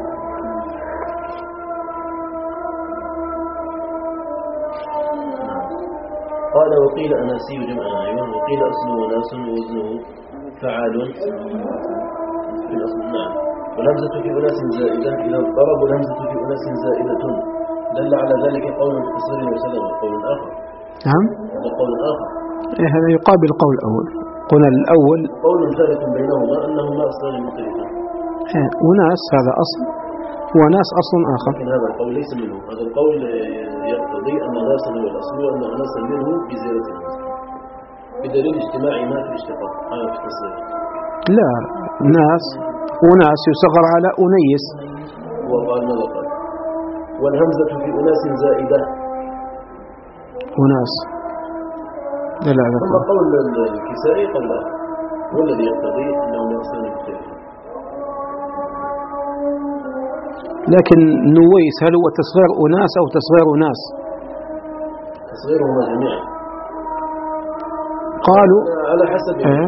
قال وقيل أناسي جمع أيوان، وقيل أصله ناس ووزنه فعال في الأصل. نعم. والهمزة في أناس زائدة إذا ضرب الهمزة في أناس زائدة دل على ذلك قول قصير وسلم. قول آخر. نعم. هذا قول آخر. إيه هذا يقابل قول أول. قلنا الأول قول ثالث بينهما أنهما أصلان مختلفان. إيه وناس هذا أصل وناس أصل آخر. لكن هذا القول ليس منه. هذا القول يقتضي أن ناسا هو الأصل وأن ناسا منه بزيادة الهمزة بدليل اجتماع ما في الاشتقاق. هذا في التصريف. لا، ناس أناس يصغر على أنيس. وقال ماذا قال؟ والهمزة في أناس زائدة. أناس لا لا لا. ثم قول الكسائي قال لا، هو الذي يقتضي أنه نقصان الكتاب. لكن نويس هل هو تصغير أناس أو تصغير ناس؟ تصغيرهما جميعا. قالوا على حسب إيه؟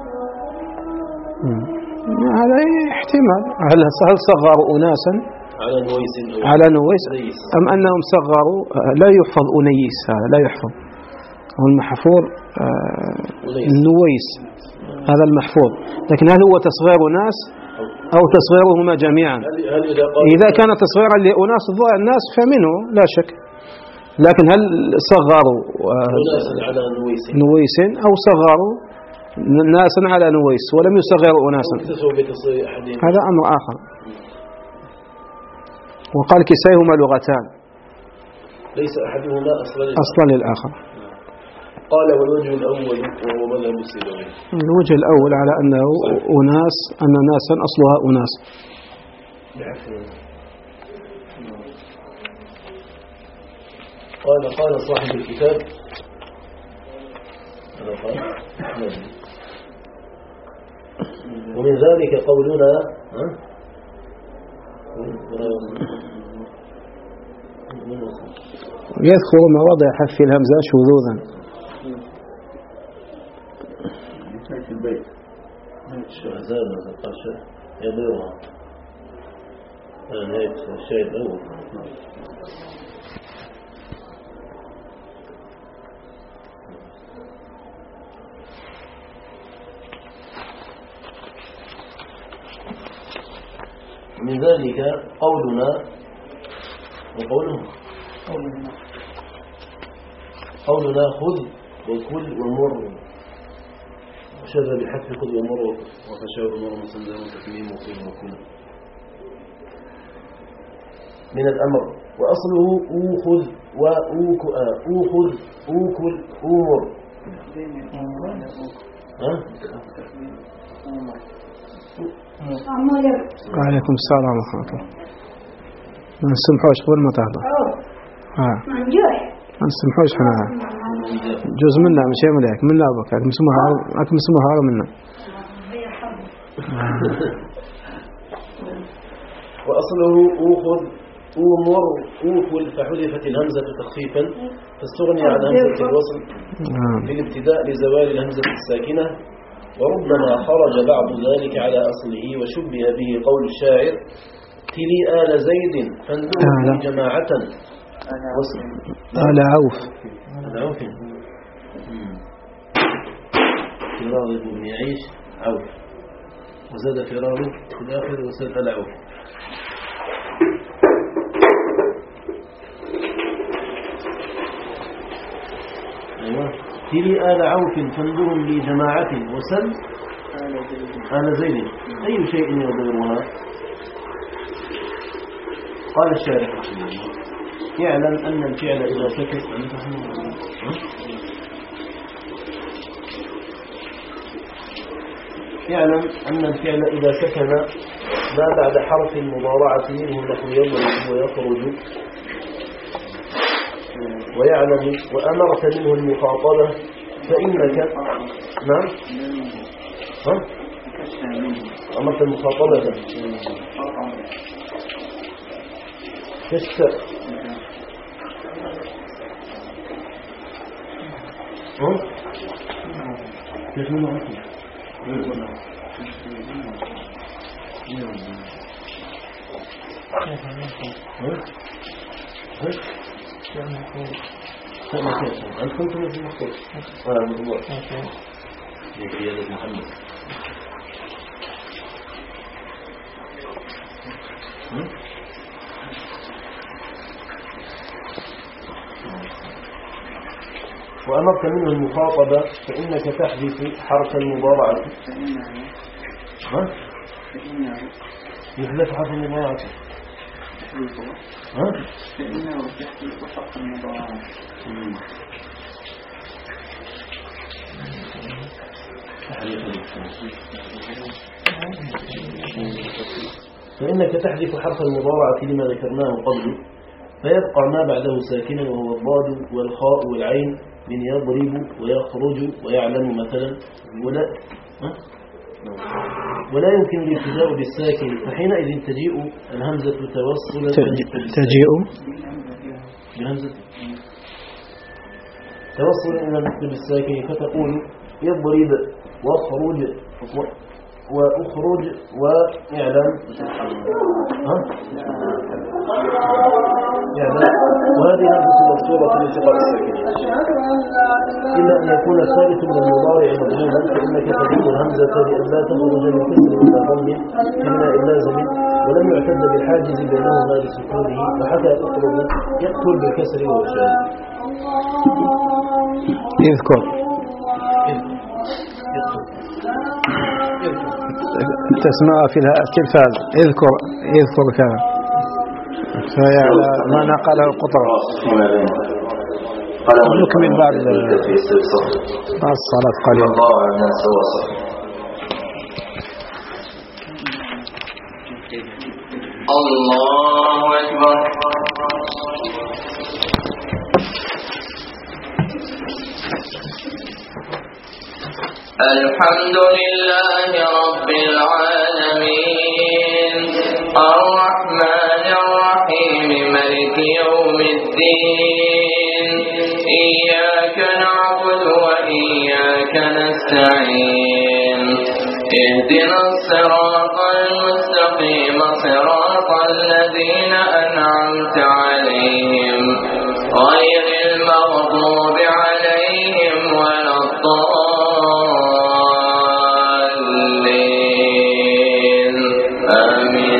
هذا احتمال. هل هل صغروا أناسا على نويس على نويس أم أنهم صغروا؟ لا يحفظ أنيس، هذا لا يحفظ. هو المحفوظ نويس، هذا المحفوظ. لكن هل هو تصغير ناس أو تصغيرهما جميعا؟ إذا كان تصغيرا لأناس الناس فمنه لا شك. لكن هل صغروا نويس أو صغروا ناسا على نويس ولم يصغروا أناسا؟ هذا أمر آخر. وقال كسيهما لغتان ليس أحدهما أصلا للآخر. قال والوجه الأول وهو مذهب السيبويه. الوجه الأول على أنه أناس، أن ناسا أصلها أناس. قال قال صاحب الكتاب ومن ذلك قولنا يذكر مواضع حذف الهمزة شذوذا. في البيت شهزان قاشة يضيرها نهاية الشيء الأول. من ذلك قولنا وقوله قولنا خذ وكل ومر شذ بحذف خذ ومر وفشاء ومر مسلم وتكليم وقيل وكل من الأمر. وأصله أوخذ وأوكل أوخذ أوكل أمر. ها؟ وعليكم السلام ورحمة الله. ما نسمحوش قبل ما تهضر. ها. ما نسمحوش احنا جزء منا مش ملك من لا بك لكن مسموها لكن مسموها منا. وأصله أوخذ أمر أوكل فحذفت الهمزة تخفيفا فاستغني عن همزة الوصل في الابتداء لزوال الهمزة الساكنة. وربما خرج بعض ذلك على أصله وشبه به قول الشاعر تلي آل زيد فاندروا جماعة آل عوف آل عوف فرار بن يعيش عوف وزاد فرار في الآخر وزاد آل عوف. أيوة تلي آل عوف فاندر لجماعة وسل آل زيد أي شيء يضيرها. قال الشارح يعلم أن الفعل إذا سكت يعلم أن الفعل إذا سكن ما بعد حرف المضارعة منه نحو يضرب ويخرج. ويعلم وأمرت منه المخاطبة فإنك نعم ها أمرت المخاطبة كشف ها كيف منه ها أنت كنت في المخطوط آه مضبوط لقيادة محمد. وأمرت منه المخاطبة فإنك تحذف حرف المضارعة. ها؟ يحذف حرف المضارعة. ها؟ فإنه تحذف حرف المضارعة. فإنك تحذف حرف المضارعة لما ذكرناه قبله فيبقى ما بعده ساكنا وهو الضاد والخاء والعين من يضرب ويخرج ويعلم مثلا ولا ولا يمكن الابتداء بالساكن فحينئذ تجيء الهمزة توصلا تجيء بهمزة توصلا إلى المثل بالساكن فتقول يضرب واخرج وأخرج وإعلام ها؟ إعلام وهذه همزة مكسورة لالتقاء الساكنين إلا أن يكون ثالث من المضارع مضموما فإنك تجيب الهمزة لأن لا تخرج من كسر إلا ضم إلا اللازم ولم يعتد بالحاجز بينهما لسكونه فحتى تقرب يقتل بالكسر والشاذ. اذكر تسمع في التلفاز اذكر اذكر كذا فهي ما نقله القطر نكمل بعد بعد الصلاة قليلا. الله أكبر. الحمد لله رب العالمين الرحمن الرحيم مالك يوم الدين إياك نعبد وإياك نستعين اهدنا الصراط المستقيم صراط الذين أنعمت عليهم غير المغضوب عليهم ولا الضالين آمين.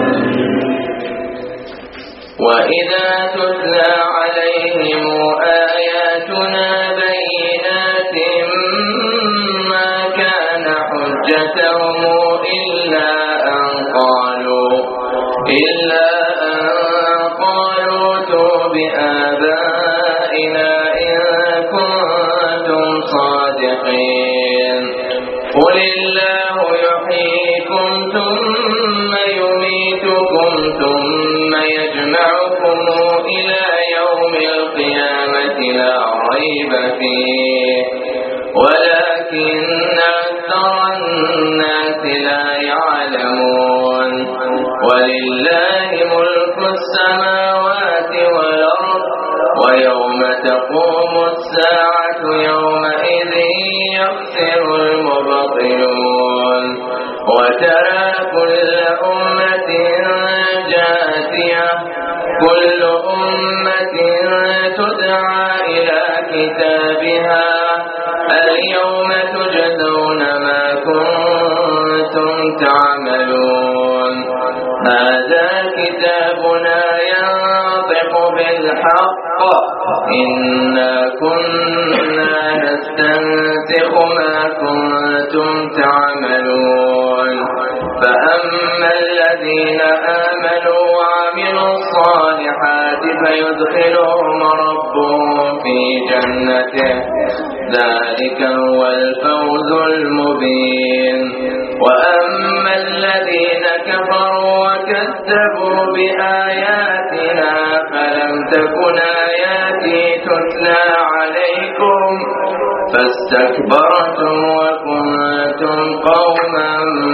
وإذا تتلى عليهم آياتنا بينات ما كان حجتهم إلا أن قالوا إلا أن قالوا ائتوا بآبائنا إن كنتم صادقين قل الله يحييكم ثم يميتكم ثم يجمعكم إلى يوم القيامة لا ريب فيه ولكن أكثر الناس لا يعلمون. ولله ملك السماوات والأرض ويوم تقوم الساعة يومئذ يخسر المبطلون وترى كل أمة جاثية كل أمة تدعى إلى كتابها اليوم تجزون ما كنتم تعملون هذا كتابنا ينطق بالحق إنا كنا نستنسخ ما كنتم تعملون. فأما الذين آمنوا وعملوا الصالحات فيدخلهم ربهم في جنته ذلك هو الفوز المبين. وأما الذين كفروا وكذبوا بآياتنا فلم تكن آياتي تتلى عليكم فاستكبرتم وكنتم قوما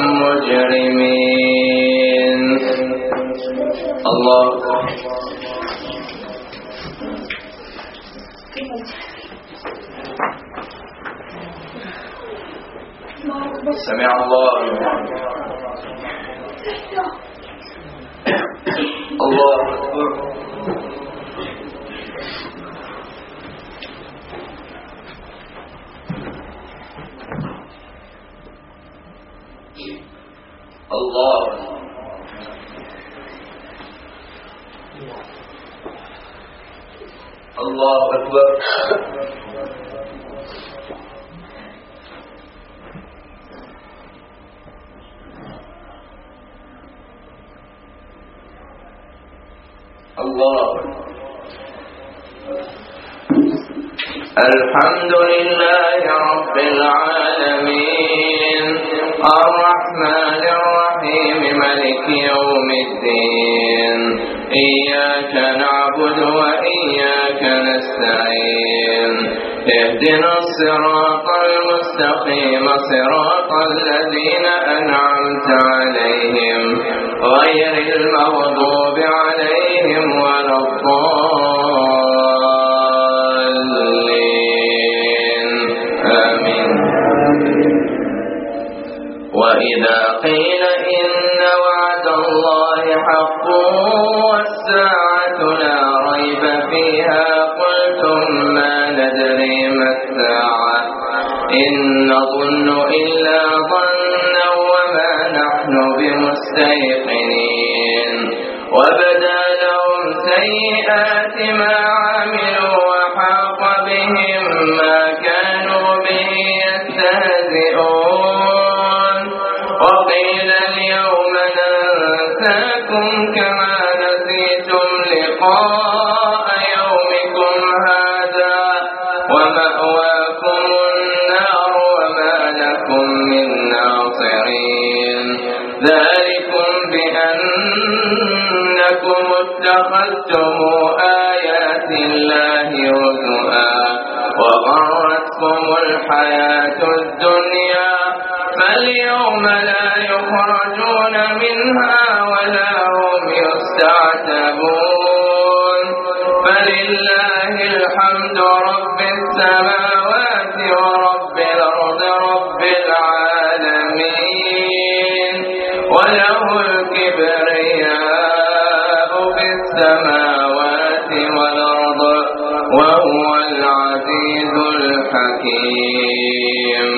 مجرمين. الله سمع الله الله أكبر. الله الله أكبر. الله الحمد لله رب العالمين الرحمن الرحيم مالك يوم الدين إياك نعبد وإياك نستعين اهدنا الصراط المستقيم صراط الذين أنعمت عليهم غير المغضوب عليهم ولا الضالين آمين. وإذا قيل إن وعد الله حق والساعة لا ريب فيها قلتم ما ندري ما الساعة إن نظن إلا ظنا وما نحن بمستيقنين وبدا لهم سيئات ما عملوا وحاق بهم ما كانوا به يستهزئون وقيل اليوم ننساكم كما نسيتم لقاء يومكم هذا ومأواكم النار وما لكم من ناصرين ذلكم بأنكم اتخذتم آيات الله هزؤا وغرتكم الحياة الدنيا فاليوم لا يخرجون منها ولا هم يستعتبون فلله الحمد رب السماوات ورب الأرض رب العالمين وله الكبرياء في السماوات والأرض وهو العزيز الحكيم.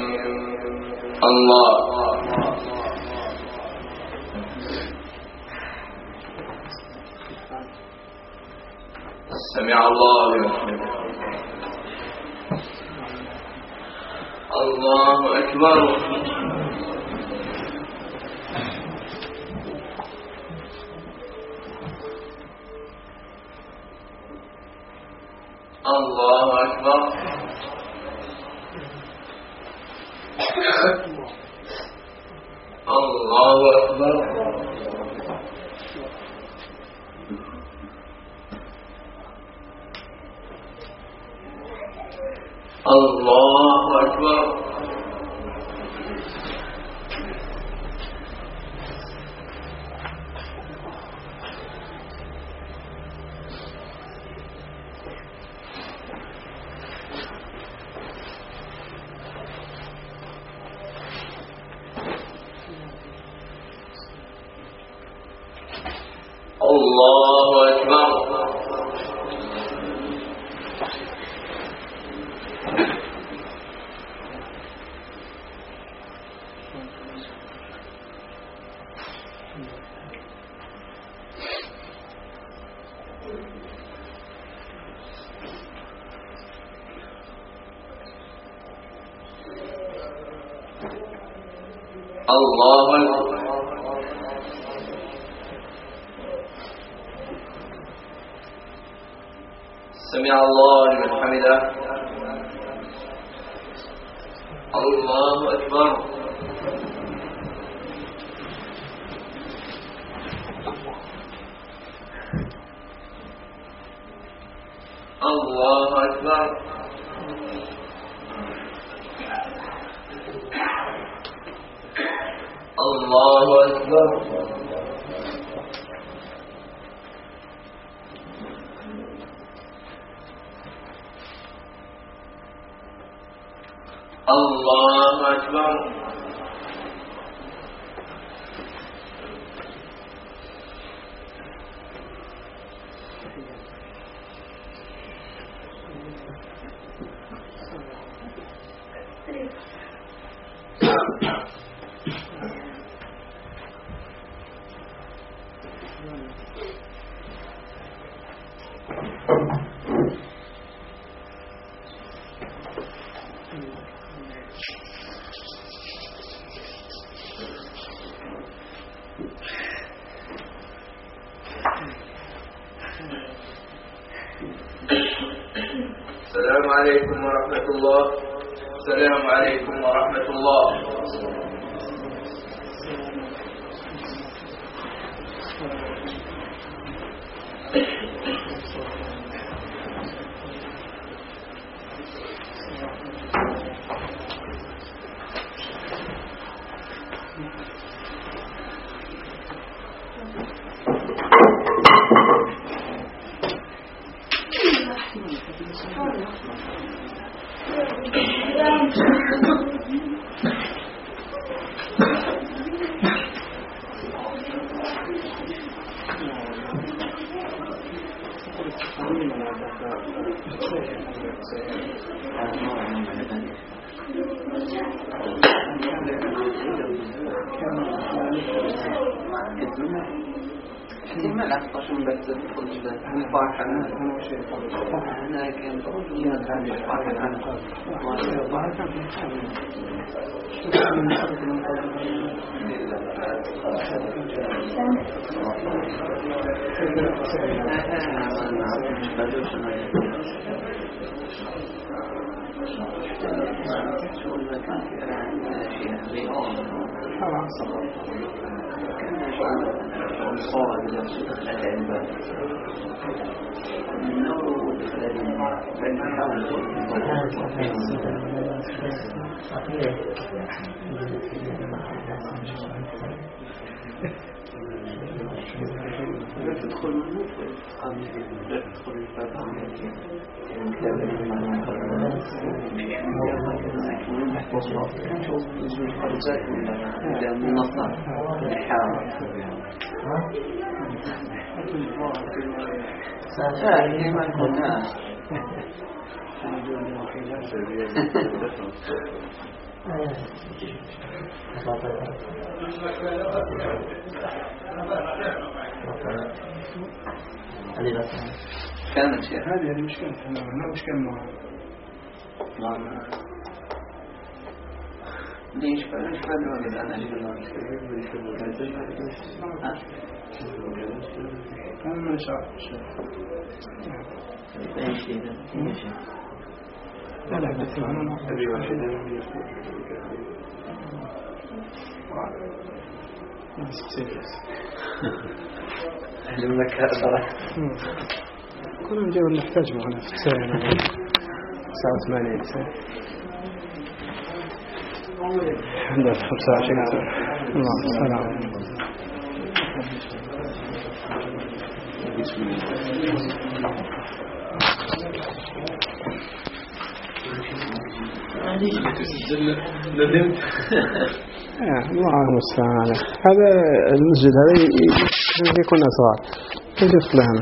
الله سمع الله لمن حمده. الله أكبر. الله أكبر. الله أكبر. الله أكبر. الله أكبر. الله أكبر. سمع الله لمن حمده. الله أكبر. الله أكبر. الله أكبر. الله أكبر. السلام عليكم ورحمة الله. السلام عليكم ورحمة الله. كانت شيء هذه المشكلة ما مشكلة ليش فليش فلو الآن أجيب أنا ما شاء أي شيء أي شيء لا لا بس أنا أبي واحد أهل مكة صراحة كل نجيب نحتاج معنا في السنة تسعة وثمانين سنة عندنا خمسة وعشرين سنة. الله السلام. ندمت. الله المستعان. هذا المسجد هذا يكون أصغر يدرس لهنا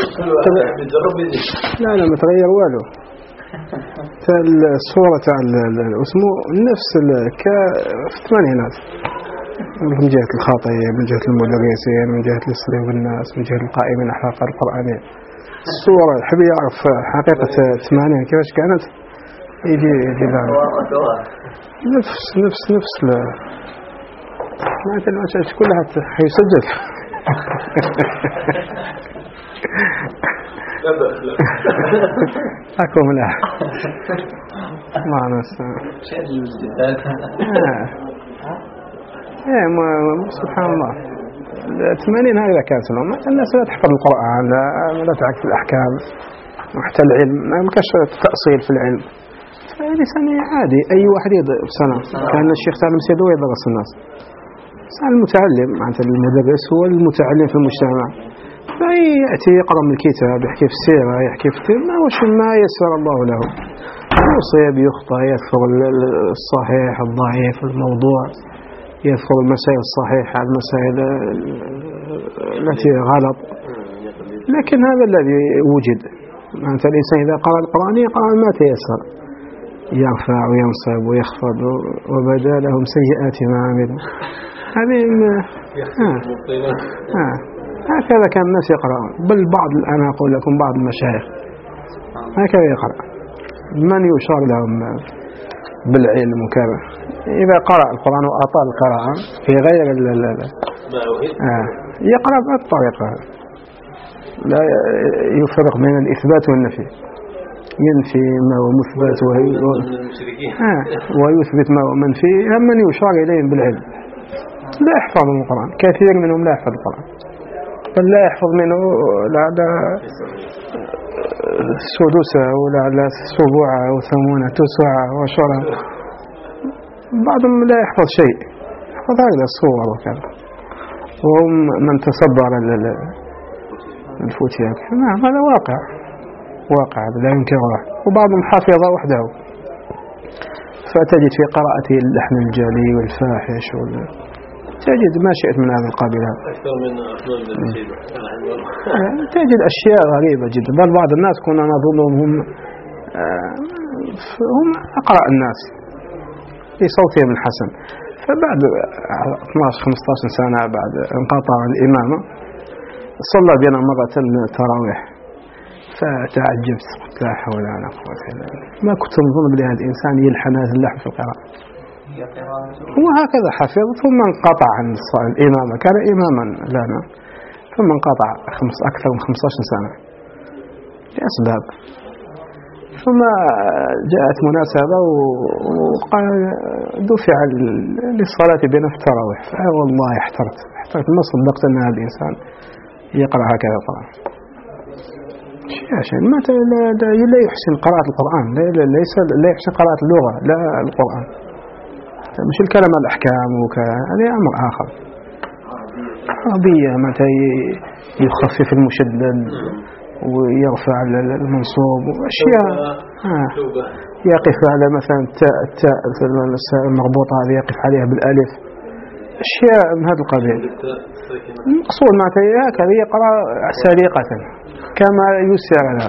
لا لا متغير والو الصورة تاع اسمه نفس ك في الثمانينات من جهة الخاطئية من جهة المدرسين من جهة الإصلاح بالناس من جهة القائمين على الحلقة القرآنية الصورة حبي يعرف حقيقة الثمانين كيفاش كانت يجي يجي نفس نفس نفس معناتها المساجد كلها حيسجل أكو ملاح ما نسمع إيه سبحان الله الثمانين هذا كانت لهم الناس لا تحفظ القرآن لا, لا تعرف الأحكام وحتى العلم ما كانش تأصيل في العلم لساني عادي أي واحد يدرس سنة كان الشيخ سالم سيدوي يدرس الناس سأل المتعلم معناته المدرس هو المتعلم في المجتمع فيأتي يقرأ من الكتاب يحكي في السيرة يحكي في ما وش ما يسر الله له يصيب يخطئ يذكر الصحيح الضعيف الموضوع يذكر المسائل الصحيحة المسائل التي غلط لكن هذا الذي وجد معناته الإنسان إذا قرأ القرآن يقرأ ما تيسر يرفع وينصب ويخفض وبدا لهم سيئات ما عملوا هذه هكذا كان الناس يقرأون بل بعض أنا أقول لكم بعض المشايخ هكذا يقرأ من يشار لهم بالعلم وكذا إذا قرأ القرآن وأطال القراءة في غير يقرأ بهذه الطريقة لا يفرق بين الإثبات والنفي ينفي ما هو مثبت ويثبت ما هو منفي. من يشار إليهم بالعلم لا يحفظون القرآن، كثير منهم لا يحفظ القرآن، بل لا يحفظ منه لعل سدسة ولعل سبوعة وثمونة تسعة وعشرة، بعضهم لا يحفظ شيء، يحفظ هذه الصور وكذا، وهم من تصبر الفتيا. نعم هذا واقع واقع لا ينكره، وبعضهم حافظ وحده، فتجد في قراءته اللحن الجلي والفاحش وال... تجد ما شئت من هذا القبيل، أكثر من أحمد بن سيد. تجد أشياء غريبة جدا، بل بعض الناس كنا نظنهم هم هم أقرأ الناس بصوتهم الحسن، فبعد اثني عشر خمسة عشر سنة بعد انقطاع الإمامة صلى بنا مرة التراويح، فتعجبت لا حول ولا قوة إلا بالله، ما كنت نظن بهذا الإنسان يلحن هذا اللحن في القراءة. هو هكذا حفظ ثم انقطع عن الإمامة، كان إماما لنا ثم انقطع خمس أكثر من خمسة عشر سنة لأسباب، ثم جاءت مناسبة وقال دفع للصلاة بنا في التراويح، والله احترت احترت ما صدقت أن هذا الإنسان يقرأ هكذا القرآن. شيء ما لا يحسن قراءة القرآن، ليس لا يحسن قراءة اللغة لا القرآن، مش الكلام الأحكام وكذا، هذا أمر آخر. عربية متى يخفف المشدد ويرفع المنصوب وأشياء، يقف على مثلا التاء التاء المربوطة هذه يقف عليها بالألف، أشياء من هذا القبيل. المقصود متى هكذا يقرأ سريقة كما يسر لها،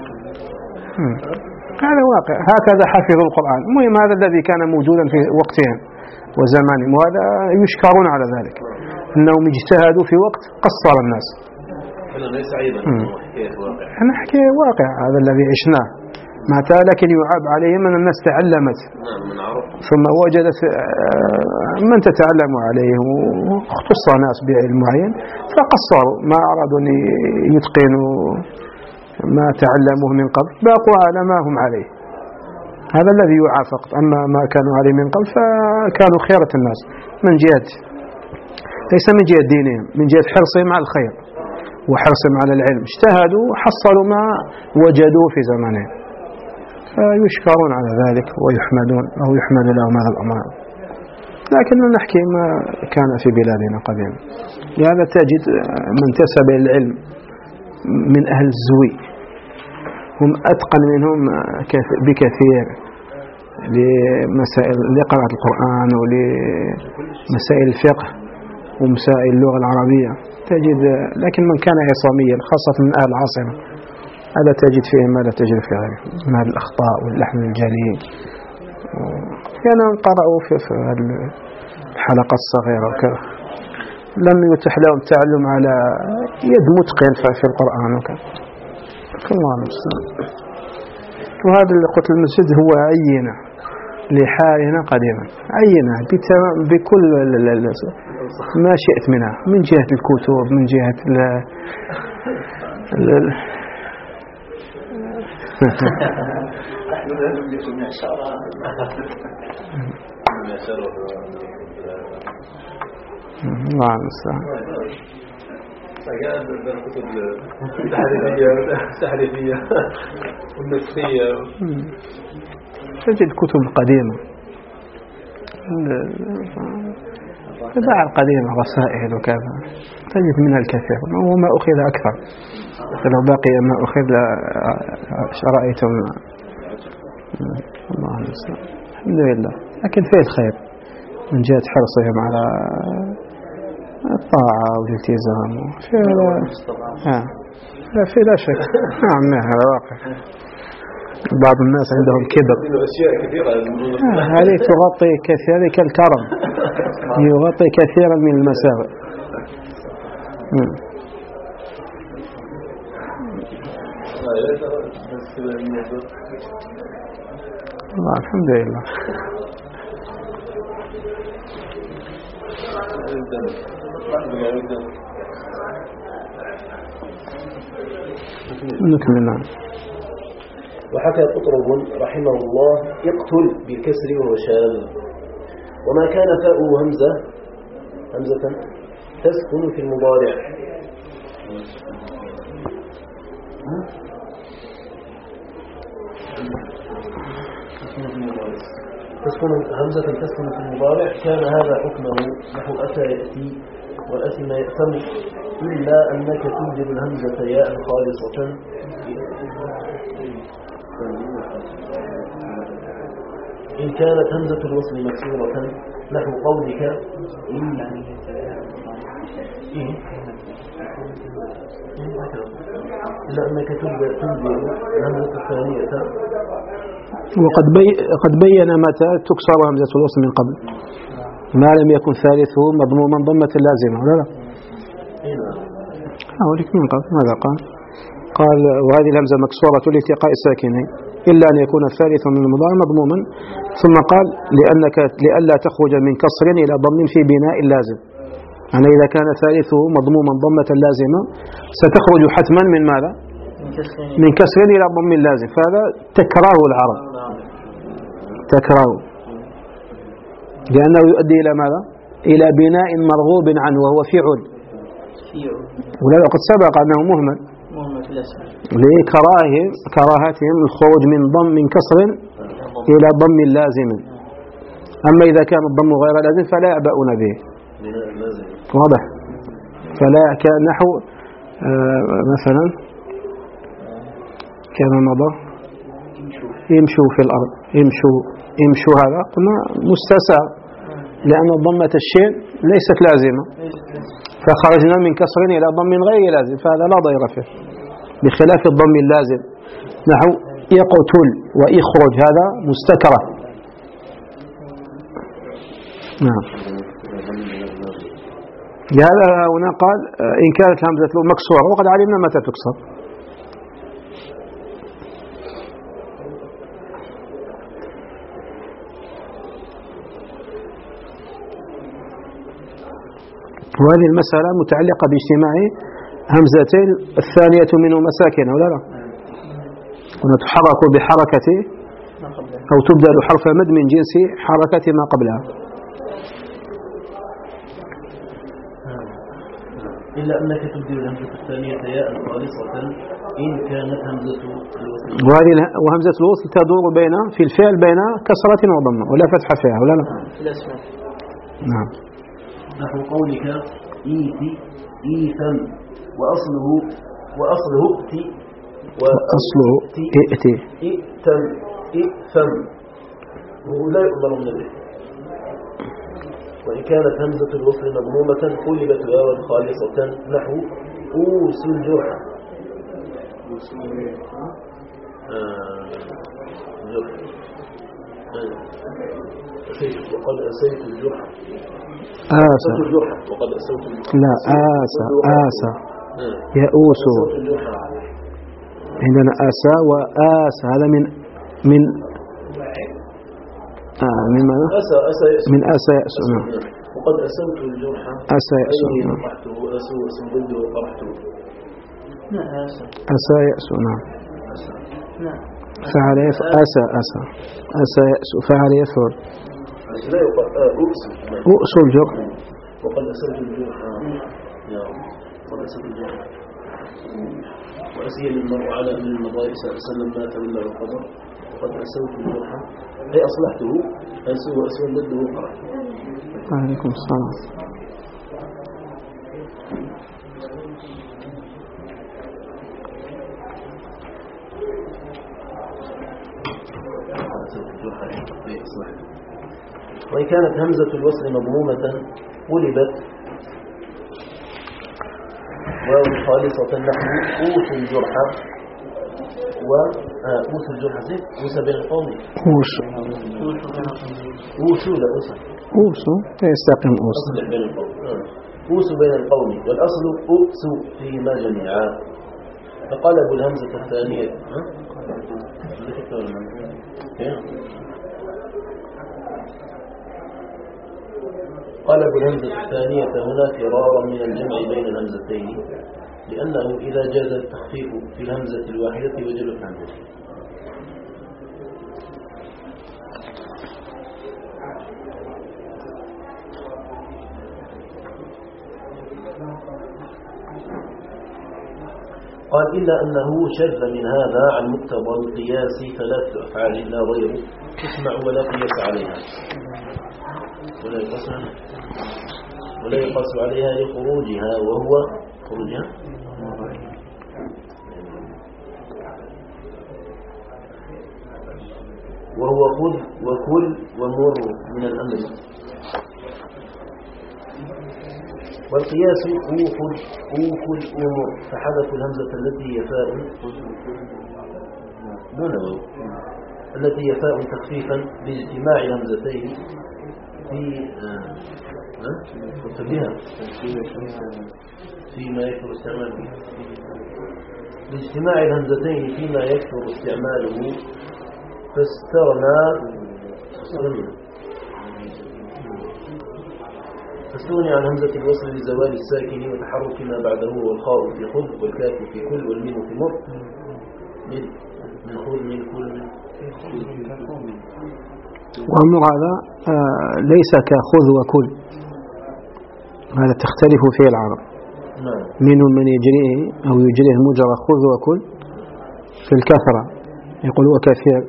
هذا واقع، هكذا حفظ القرآن. المهم هذا الذي كان موجودا في وقتهم وزمانهم، وهذا يشكرون على ذلك أنهم اجتهدوا في وقت قصر الناس. أنا ليس عيبا، أنا أحكي واقع هذا الذي عشناه متى، لكن يعاب عليهم أن الناس تعلمت ثم وجدت من تتعلم عليهم واختص ناس بعلم معين فقصروا، ما أرادوا أن يتقنوا ما تعلموه من قبل، باقوا على ما هم عليه. هذا الذي يعاب فقط، أما ما كانوا عليه من قبل فكانوا خيرة الناس من جهة، ليس من جهة دينهم، من جهة حرصهم على الخير وحرصهم على العلم، اجتهدوا وحصلوا ما وجدوا في زمانهم، فيشكرون على ذلك ويحمدون أو يحمد لهم هذا الأمر. لكن نحكي ما كان في بلادنا قديما، لهذا تجد من انتسب إلى العلم من أهل الزوي هم أتقن منهم بكثير لمسائل لقراءة القرآن ولمسائل الفقه ومسائل اللغة العربية تجد، لكن من كان عصاميا خاصة من أهل العاصمة هذا تجد فيه ما لا تجد في غيره من هذه الأخطاء واللحن الجلي. يعني قرأوا في الحلقة الصغيرة وكذا لم يتح لهم التعلم على يد متقن في القرآن وكذا. الله المستعان. وهذا اللي قلت المسجد هو عينة لحالنا قديما، عينة بكل ما شئت منها، من جهة الكتب، من جهة ال ال الله المستعان. الكتب التحريفية التحريفية والنسخية، تجد كتب قديمة الطباعة القديمة رسائل وكذا تجد منها الكثير وما أخذ أكثر، لو بقي ما أخذ رأيتم. الله المستعان. الحمد لله. لكن فيه الخير من جهة حرصهم على الطاعة والالتزام في لا لا في لا شك. نعم هذا واقع. بعض الناس عندهم كبر، هذه تغطي كثير، هذه كالكرم يغطي كثيرا من المساوئ. الله الحمد لله. نكمل. وحكى قطرب رحمه الله اقتل بالكسر وهو شاذ. وما كان فاء همزة همزة تسكن في المضارع تسكن همزة تسكن في المضارع كان هذا حكمه نحو أتى يأتي والأثم يأتم إلا أنك تنزل الهمزة ياء خالصة إن كانت همزة الوصل مكسورة نحو قولك إن إيه إلا أنك تنزل الهمزة الثانية. وقد بي قد بين متى تكسر همزة الوصل من قبل ما لم يكن ثالثه مضموما ضمة لازمة ولا لا؟ أولك من قبل ماذا قال؟ قال وهذه الهمزة مكسورة لالتقاء الساكنين إلا أن يكون الثالث من المضارع مضموما، ثم قال لأنك لئلا تخرج من كسر إلى ضم في بناء لازم، يعني إذا كان ثالثه مضموما ضمة لازمة ستخرج حتما من ماذا؟ من كسر إلى ضم لازم، فهذا تكراه العرب تكراه لأنه يؤدي إلى ماذا؟ إلى بناء مرغوب عنه وهو فعل، وقد سبق أنه مهمل لكراههم كراهتهم الخروج من ضم من كسر إلى ضم لازم. أما إذا كان الضم غير لازم فلا يعبؤون به، واضح؟ فلا كان نحو آه مثلا كما مضى يمشوا في الأرض يمشوا يمشوا هذا قلنا مستساغ لأن ضمة الشين ليست لازمة، فخرجنا من كسر إلى ضم غير لازم فهذا لا ضير فيه، بخلاف الضم اللازم نحو يقتل ويخرج هذا مستكره. نعم هذا هنا قال إن كانت همزة مكسورة وقد علمنا متى تكسر. وهذه المسألة متعلقة باجتماع همزتين الثانية منهما ساكنة ولا لا؟ ونتحرك بحركة أو تبدل حرف مد من جنس حركة ما قبلها. إلا أنك تبدل الهمزة الثانية ياء خالصة إن كانت همزة الوصل، وهذه وهمزة الوصل تدور بين في الفعل بين كسرة وضمة ولا فتح فيها ولا لا؟ نعم. نحو قولك إيتي إيثم وأصله وأصله ائتي وأصله ائتي ائتم ائثم ولا يؤمر من به. وإن كانت همزة الوصل مضمومة قلبت واوا خالصة نحو أوس الجرح جرح وقد أسيت الجرح آسى وقد أسوت لا آسى آسى يأوس عندنا آسى وآسى هذا من من آه من ماذا؟ أسى أسى يأسو من آسى يأسو نعم. وقد أسوت الجرح آسى يأسو نعم. قرحته أسو أسو بدي وقرحته آسى يأسو نعم. فعل يفعل آسى آسى آسى يأسو فعل يفعل لا يقال أؤس أؤس الجرح وقد أسوت الجرح يا وقد أسوت الجرح وأسيل المرء على أمر المضائع سلم ما تولى القدر وقد أسوت الجرح أي أصلحته أسوء أسوء ضده وقرحته. عليكم السلام. وإن كانت همزة الوصل مضمومة قلبت واو خالصة نحو أوس الجرح وأوس الجرح زي أوس بين القوم أوس أوس لا أوس أوس يستقيم أوس بين القوم أوس بين القوم والأصل أوس فيهما جميعا فقلبوا الهمزة الثانية قلب الهمزة الثانية هنا فرارا من الجمع بين الهمزتين لأنه إذا جاز التخفيف في الهمزة الواحدة وجب الهمزة قال إلا أنه شذ من هذا عن مقتضى القياس ثلاث أفعال لا غير تسمع ولا قياس عليها ولا يقاس ولا يقاس عليها لخروجها وهو خروجها وهو خذ وكل ومر من الأمر. والقياس أوخذ أوكل أمر فحذف الهمزة التي هي فاء دون واو التي هي فاء تخفيفا باجتماع همزتين في بها فيما يكثر استعماله باجتماع الهمزتين فيما يكثر استعماله فاستغنى فاستغني عن همزة الوصل لزوال الساكن وتحرك ما بعده والخاء في خذ والكاف في كل والميم في مر من من خذ من كل من والمر هذا آه ليس كخذ وكل هذا تختلف فيه العرب. نعم. منهم من يجريه أو يجريه مجرى خذ وكل في الكثرة يقول وكثير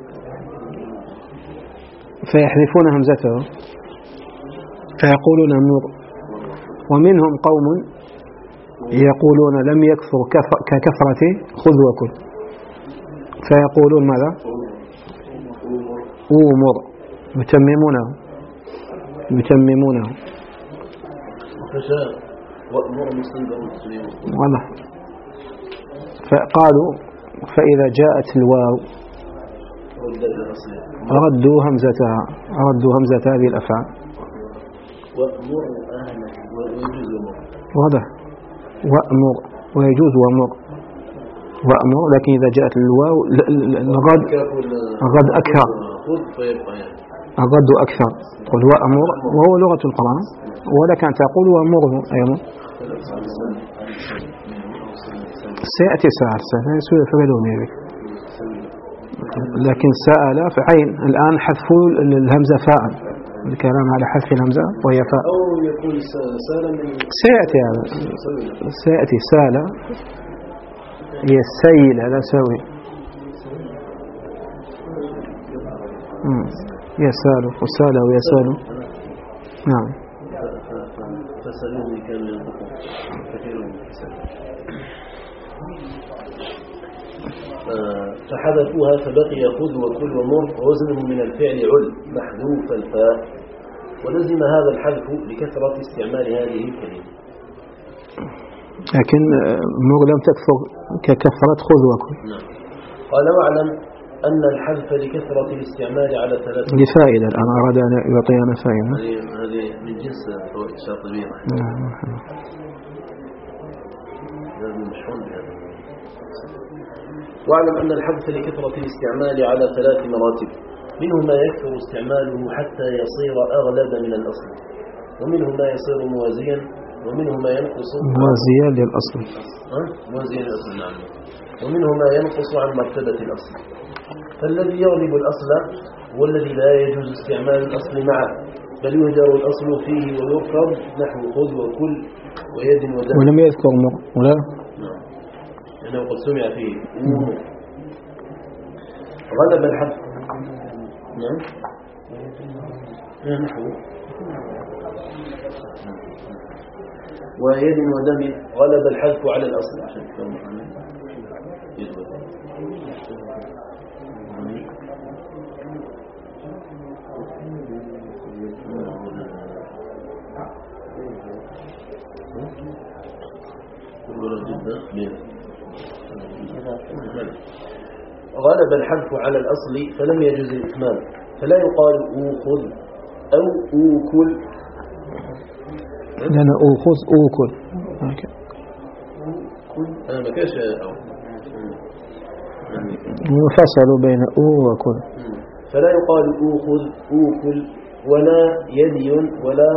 فيحذفون همزته فيقولون مر. ومنهم قوم يقولون لم يكثر ككثرة خذ وكل فيقولون ماذا أمر يتممونه يتممونه فشاء وأمر مستنبه والله. فقالوا فإذا جاءت الواو ردوا همزتها ردوا همزة هذه الأفعال وأمر أهلك ويجوز ومر واضح وأمر ويجوز ومر وأمر لكن إذا جاءت الواو الغد الغد أكثر الغد أكثر قل وأمر وهو لغة القرآن ولك أن تقول وأمره أيضا سيأتي سؤال سيأتي فقدوني بك لكن سأل فعين الآن حذف الهمزة فاء الكلام على حذف الهمزة وهي فاء أو يقول سال من سيأتي هذا سيأتي سال هي السيل لا سوي يسال وسال ويسال نعم فسألوني كان ينطق كثير من الكسال فحذفوها فبقي خذ وكل ومر ووزنه من الفعل عل محذوف الفاء ولزم هذا الحذف لكثرة استعمال هذه الكلمة. لكن مر لم تكثر ككثرة خذ وكل. نعم. قال واعلم أن الحذف لكثرة الاستعمال على ثلاث لفائدة الآن أراد أن يعطينا فائدة هذه من جنس فوائد الشاطبية. نعم. هذا مشحون بهذا. واعلم أن الحذف لكثرة الاستعمال على ثلاث مراتب منه ما يكثر استعماله حتى يصير أغلب من الأصل ومنه ما يصير موازيا ومنه ما ينقص موازيا للأصل أه؟ موازيا للأصل نعم ومنه ما ينقص عن مرتبة الأصل فالذي يغلب الأصل هو الذي لا يجوز استعمال الأصل معه بل يهجر الأصل فيه ويرفض نحو خذ وكل ويد ودم ولم يذكر مر ولا نعم لأنه قد سمع فيه غلب الحذف نعم نحو ويد ودم غلب الحذف على الأصل عشان تفهم غلب الحذف على الأصل فلم يجوز الإتمام فلا يقال أوخذ أو أوكل لأن أوخذ أوكل أنا ما كاش أو منفصل بين أو وكل فلا يقال أوخذ أوكل ولا يدي ولا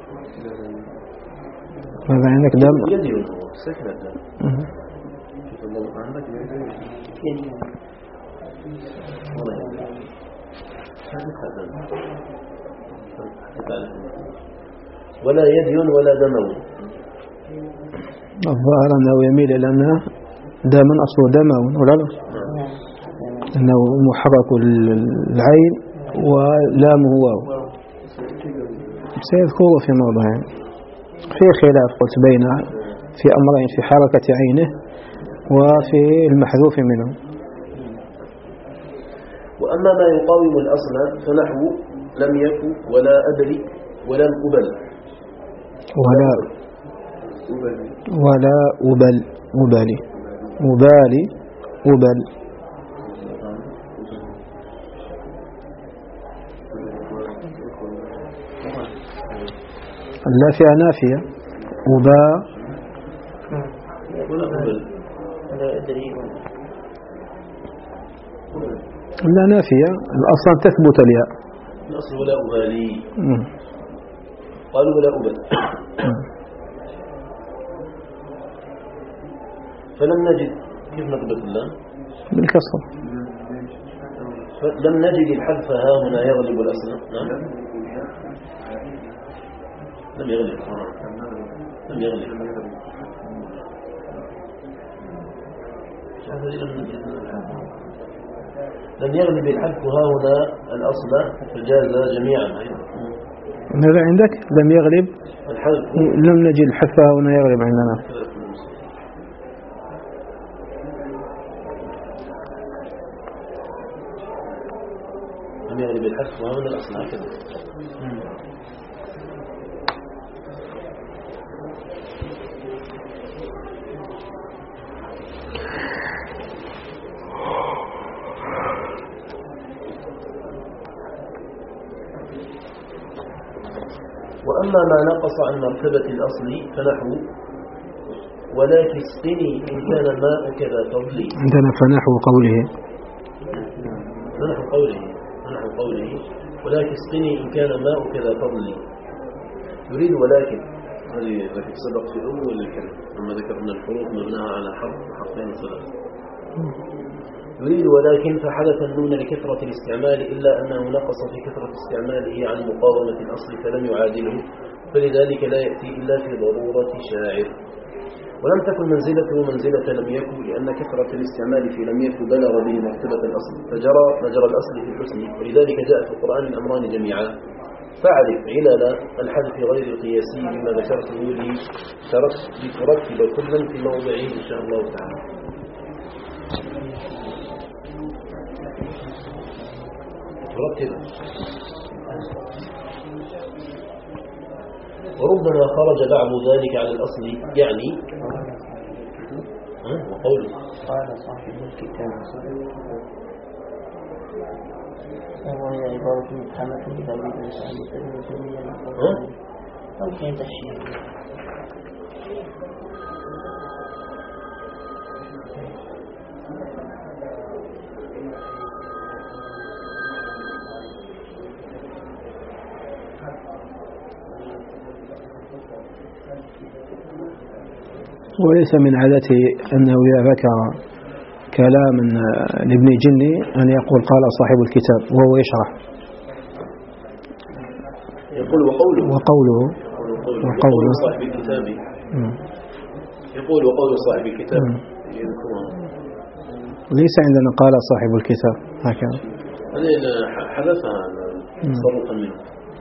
ماذا عندك دم يدي سكن الدم عندك يدي ولا يد ولا دموي الظاهر أنه يميل إلى أنها داما أصله دماء ولا لا؟ أنه محرك العين ولامه واو. سيذكره في موضعين. في خلاف قلت بين في أمرين في حركة عينه وفي المحذوف منه. وأما ما يقاوم الأصل فنحو لم يكن ولا أدري ولم أبل ولا ولا أبل أبالي أبالي أبل. لا فيها نافية أبا ولا أبل لا نافية الأصل تثبت الياء. الأصل ولا أبالي قالوا ولا أبل. فلم نجد كيف نضبط اللام بالكسر. لم نجد الحذف ها هنا يغلب الأصل. نعم لم يغلب لم يغلب لم يغلب الحذف ها هنا الأصل فجاز جميعا. ماذا عندك؟ لم يغلب الحذف لم نجد الحذف هنا يغلب عندنا. لم يغلب الحذف ها هنا الأصل هكذا. وأما ما نقص عن مرتبة الأصل فنحو ولكن اسقني إن كان الماء كذا فضلي. عندنا فنحو قوله فنحو قوله فنحو قوله ولكن اسقني إن كان الماء كذا فضلي. يريد ولكن هذه ذكر سبق في أول الكلمة لما ذكرنا الحروف مبناها على حرف وحرفين وثلاث. يريد ولكن فحدث النون لكثرة الاستعمال إلا أنه نقص في كثرة استعماله عن مقاومة الأصل فلم يعادله فلذلك لا يأتي إلا في ضرورة شاعر. ولم تكن منزلته منزلة لم يكن لأن كثرة الاستعمال في لم يكن بلغ به مرتبة الأصل فجرى مجرى الأصل في الحسن. ولذلك جاء في القرآن الأمران جميعا. فاعرف علل الحذف غير القياسي بما ذكرته لي لترتب كلا في موضعه إن شاء الله تعالى. ترتب. وربما خرج بعض ذلك على الأصل يعني وقوله قال صاحب الكتاب وهي عبارة مفهمة بتوحيد مسألة المسلمين أو كان تشير. وليس من عادته أنه إذا ذكر كلاما لابن جني أن يقول قال صاحب الكتاب وهو يشرح. يقول وقوله وقوله وقوله صاحب الكتاب يقول وقول صاحب الكتاب ليس عندنا قال صاحب الكتاب هكذا. هذه حذفها تصرفا منه.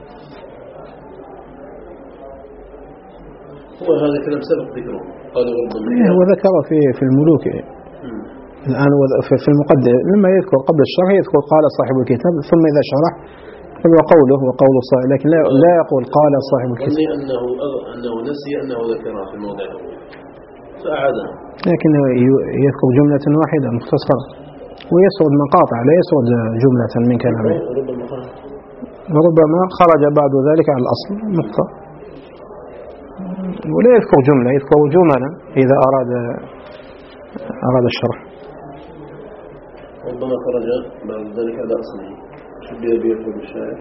هو هذا كلام سبق ذكره قالوا ربما هو ذكر في في الملوك مم. الآن في المقدمة لما يذكر قبل الشرح يذكر قال صاحب الكتاب ثم إذا شرح يقول وقوله وقول صاحب لكن لا, لا يقول قال صاحب الكتاب. أنه أنه نسي أنه ذكرها في الموضع الأول فأعادها لكن يذكر جملة واحدة مختصرة ويسرد مقاطع لا يسرد جملة من كلامه. وربما خرج بعد ذلك على الأصل نقطة ولا يذكر جملة يذكر جملا إذا أراد أراد الشرح. ربما خرج بعد ذلك على أصله شبه بيقول الشاعر.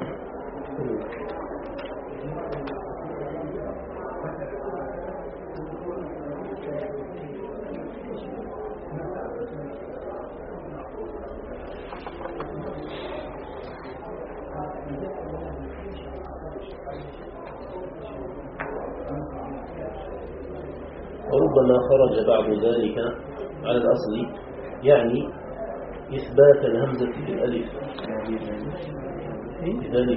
وربما خرج بعد ذلك على الأصل يعني إثبات الهمزة في الألف لذلك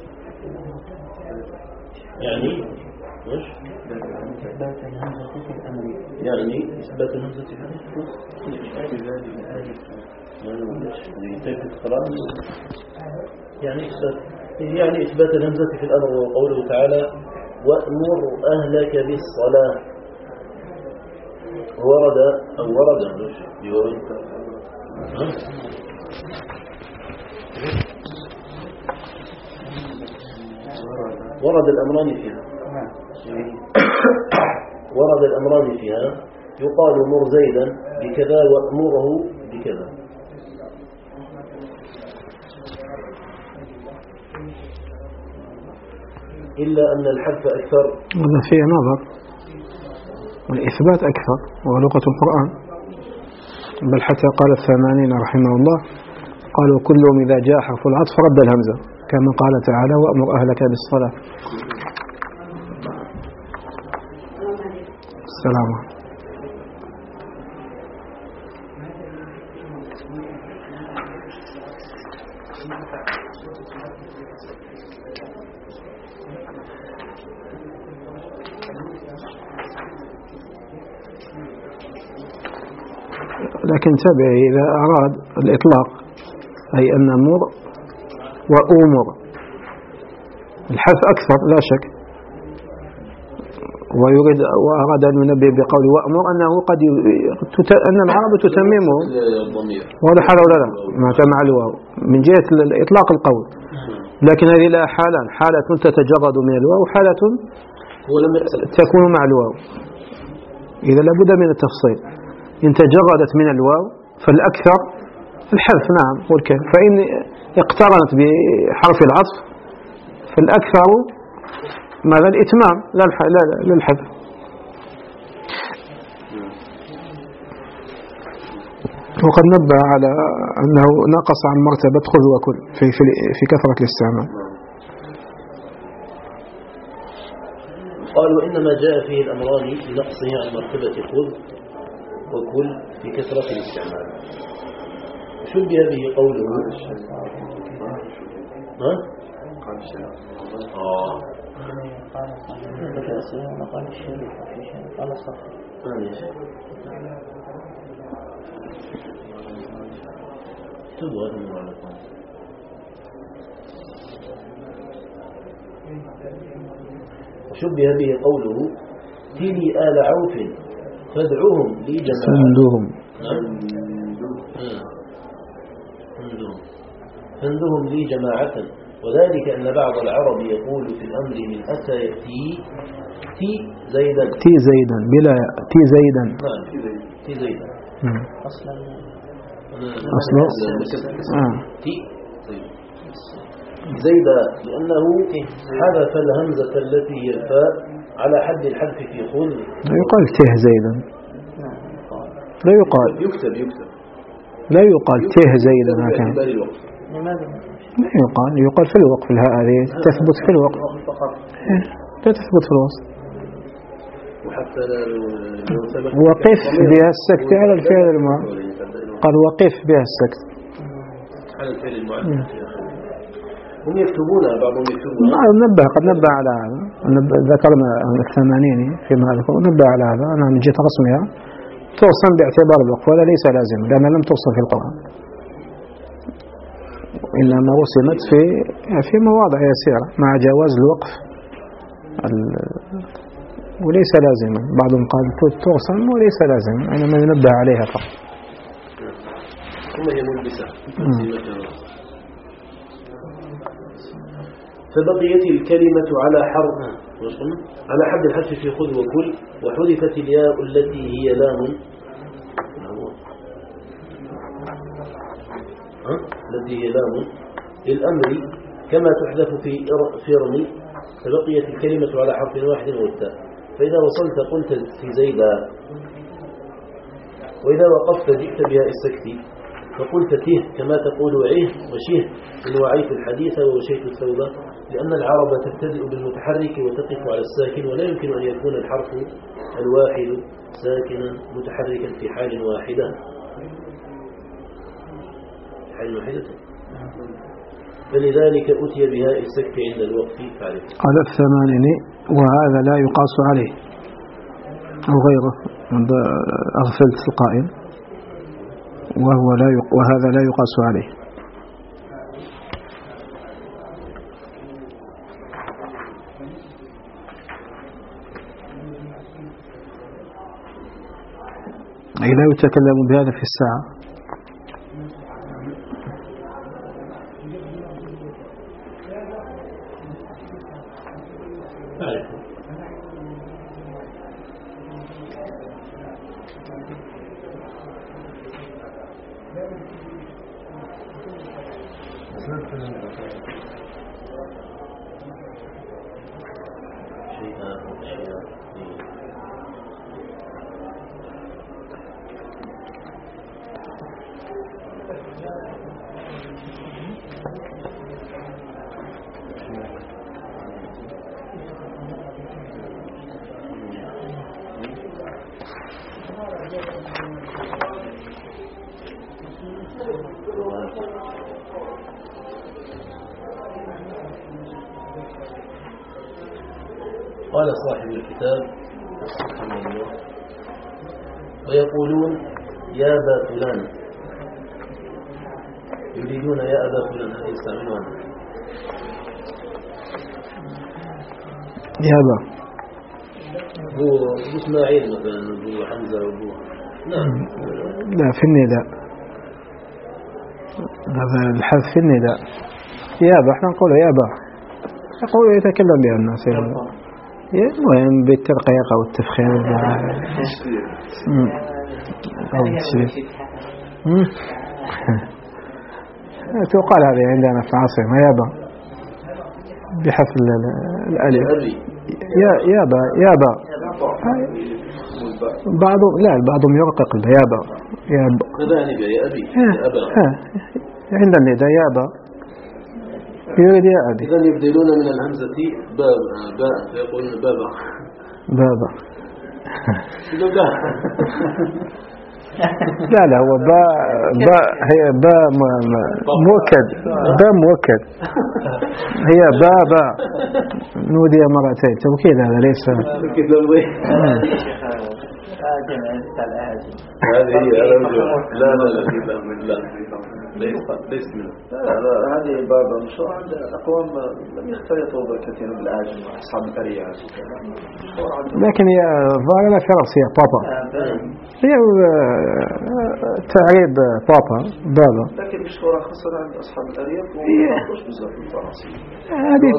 يعني مش إثبات الهمزة في الأمر يعني إثبات الهمزة في الألف يعني إثبات يعني إثبات الهمزة في الأمر وقوله تعالى وأمر أهلك بالصلاة ورد أو ورد مش يورد ورد الأمران فيها ورد الأمران فيها يقال مر زيدا بكذا وأمره بكذا. إلا أن الحذف أكثر. هذا فيه نظر، والإثبات أكثر ولغة القرآن، بل حتى قال الثمانين رحمه الله قالوا كلهم إذا جاء حرف العطف رد الهمزة كما قال تعالى وأمر أهلك بالصلاة. السلام عليكم. لكن تبع إذا أراد الإطلاق أي أن مر وأمر الحذف أكثر لا شك، ويريد وأراد أن ينبه بقول وأمر أنه قد أن العرب تتممه ولا حال ولا لا ما مع الواو من جهة الإطلاق القول، لكن هذه لها حالان، حالة تتجرد من الواو وحالة تكون مع الواو. إذا لابد من التفصيل، إن تجردت من الواو فالأكثر الحذف نعم والكلم، فإن اقترنت بحرف العطف فالأكثر ماذا الإتمام لا للحذف. وقد نبه على أنه نقص عن مرتبة خذ وكل في, في, في كثرة الاستعمال. قال وإنما جاء فيه الأمران بنقصه عن مرتبة خذ وكل في كثرة الاستعمال. شبه به قوله ها؟ آه قال الشريف في شيء قال الصفر تبغى تمر على القول. وشبه به قوله تلي آل عوف فادعوهم لي جماعة فندهم فندهم لي جماعة، وذلك أن بعض العرب يقول في الأمر من أتى يأتي تي زيدا تي زيدا بلا تي زيدا نعم تي زيدا أصلا أصلا تي زيدا لأنه حذف الهمزة التي هي الفاء على حد الحذف في خذ. لا يقال ته زيدا، لا يقال يكتب يكتب لا يقال ته زيدا هكذا، لا يقال يقال في الوقف الهاء هذه تثبت في الوقف لا تثبت في الوسط. وحتى وقف بها السكت على الفعل المعرب، قال وقف بها السكت على الفعل المعرب. هم يكتبون بعضهم يكتبون نبه قد نبه على هذا، ذكرنا الثمانين فيما ذكر نبه على هذا أنا من جهة رسمها توصل باعتبار الوقف ولا ليس لازم لأنها لم توصل في القرآن، إنما رسمت في في مواضع يسيرة مع جواز الوقف وليس لازما. بعضهم قال توصل وليس لازم، إنما ننبه عليها فقط. ثم هي ملبسة فبقيت الكلمة على حرف على حد الحذف في خذ وكل، وحذفت الياء التي هي لام التي هي لام للأمر كما تحذف في في رمي، فبقيت الكلمة على حرف واحد والتاء. فإذا وصلت قلت في زيدا، وإذا وقفت جئت بها السكت فقلت تيه كما تقول عيه وشيه إن وعيت الحديث ووشيت الثوب، لأن العرب تبتدئ بالمتحرك وتقف على الساكن، ولا يمكن أن يكون الحرف الواحد ساكنا متحركا في حال واحدة حال واحدة فلذلك أتي بهاء السكت عند الوقف فعرف. قال الثمانين وهذا لا يقاس عليه أو غيره، أغفلت القائل، وهو لا يق... وهذا لا يقاس عليه. أي لا يتكلم بهذا في الساعة. قال صاحب الكتاب رحمه الله ويقولون يا أبا فلان، يريدون يا أبا فلان، هذا يستعملون يا أبا هو إسماعيل مثلا، أبو حمزة وأبو نعم لا في النداء، هذا الحذف في النداء. يا أبا احنا نقول يا أبا، يقول يتكلم بها الناس المهم بالترقيق أو التفخيم أو التشريف. تقال هذه عندنا في عاصمة يابا بحذف الألف يا يابا يابا بعض لا بعضهم يرقق يابا يابا يا أبي يا أبا عند النداء يابا يريد يا أبي. إذن يبدلون من الهمزة باب باء فيقولون بابا بابا لا لا هو باء باء هي باء مؤكد باء مؤكد هي بابا نودي مرتين توكيد، هذا ليس هذه هي لا لا لا لا ليس ليس منه. هذه باب مشروع عند أقوام لم يختلطوا كثيرا بالعاجم وأصحاب الأرياف، لكن هي ظاهرة في رأسها بابا، هي تعريب بابا بابا، لكن مشهورة خاصة عند أصحاب الأرياف ومش بالضبط الفرنسي. هذه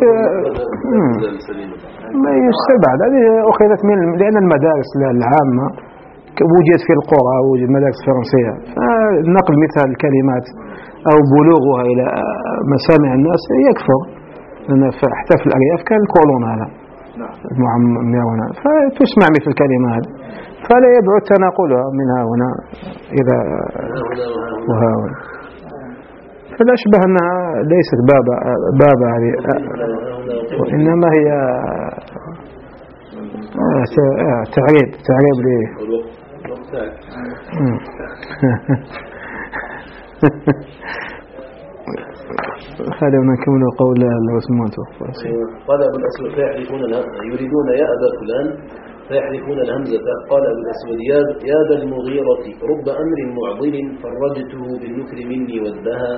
ما يستبعد، هذه أخذت من لأن المدارس العامة وجدت في القرى وجد مدارس فرنسية، فنقل مثل الكلمات أو بلوغها إلى مسامع الناس يكفر، لأن حتى في الأرياف كان الكولون هذا المعمرون، فتسمع مثل الكلمات فلا يبعد تناقلها منها هنا إلى وها هنا، فالأشبه أنها ليست بابا بابا هذه، وإنما هي تعريب تعريب ليه هذا ونكمل قول العثمان. قال أبو الأسود فيحرفون يريدون يا أبا فلان فيحرفون الهمزة. قال أبو الأسود يا ذا المغيرة رب أمر معضل فرجته بالنكر مني والدها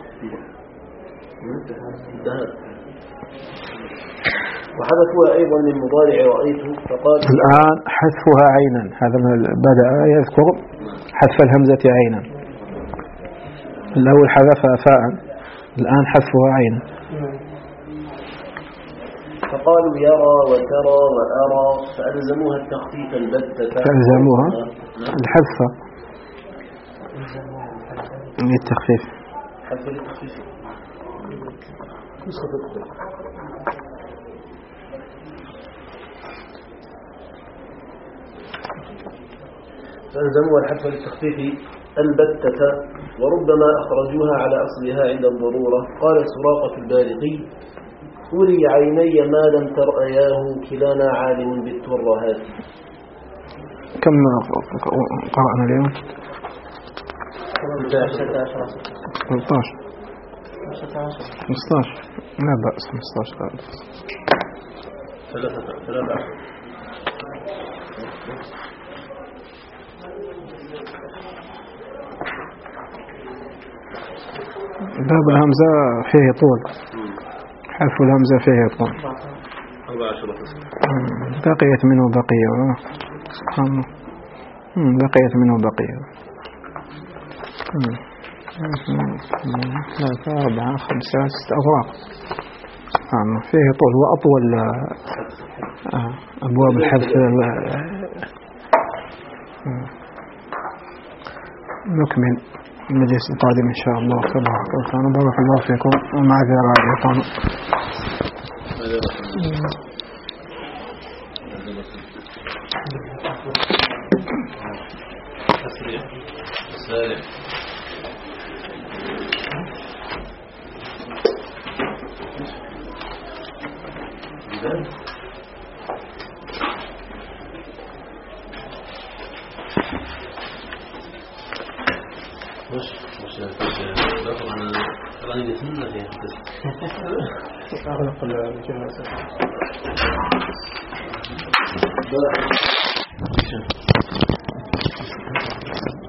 وحذفوها أيضا من مضارع رأيته فقال الآن حذفها عينا، هذا بدأ يذكر حذف الهمزة عينا، الأول حذفها فاء الآن حذفها عينا. فقالوا يرى وترى وأرى فألزموها التخفيف البتة فألزموها الحذف للتخفيف حذف التخفيف فألزموا الحذف للتخفيف البتة، وربما أخرجوها على أصلها عند الضرورة. قال سراقة البالغي: أري عيني ما لم ترأياه، كلانا عالم بالترهات. كم قرأنا اليوم؟ ثلاثة عشر ثلاثة عشر خمسة عشر لا بأس خمسة عشر لا بأس. ثلاثة ثلاثة باب الهمزة فيه طول، حرف الهمزة فيه طول. بقيت منه بقية، سبحان الله، بقيت منه بقية. ثلاثة أربعة خمسة ستة أوراق، سبحان الله، فيه طول. وأطول أبواب الحذف. نكمل المجلس القادم إن شاء الله تبارك وتعالى. بارك الله فيكم ومعذرة عليكم. مش مش باخد عن القرآن اللي سنة فيها أغلق الجهاز.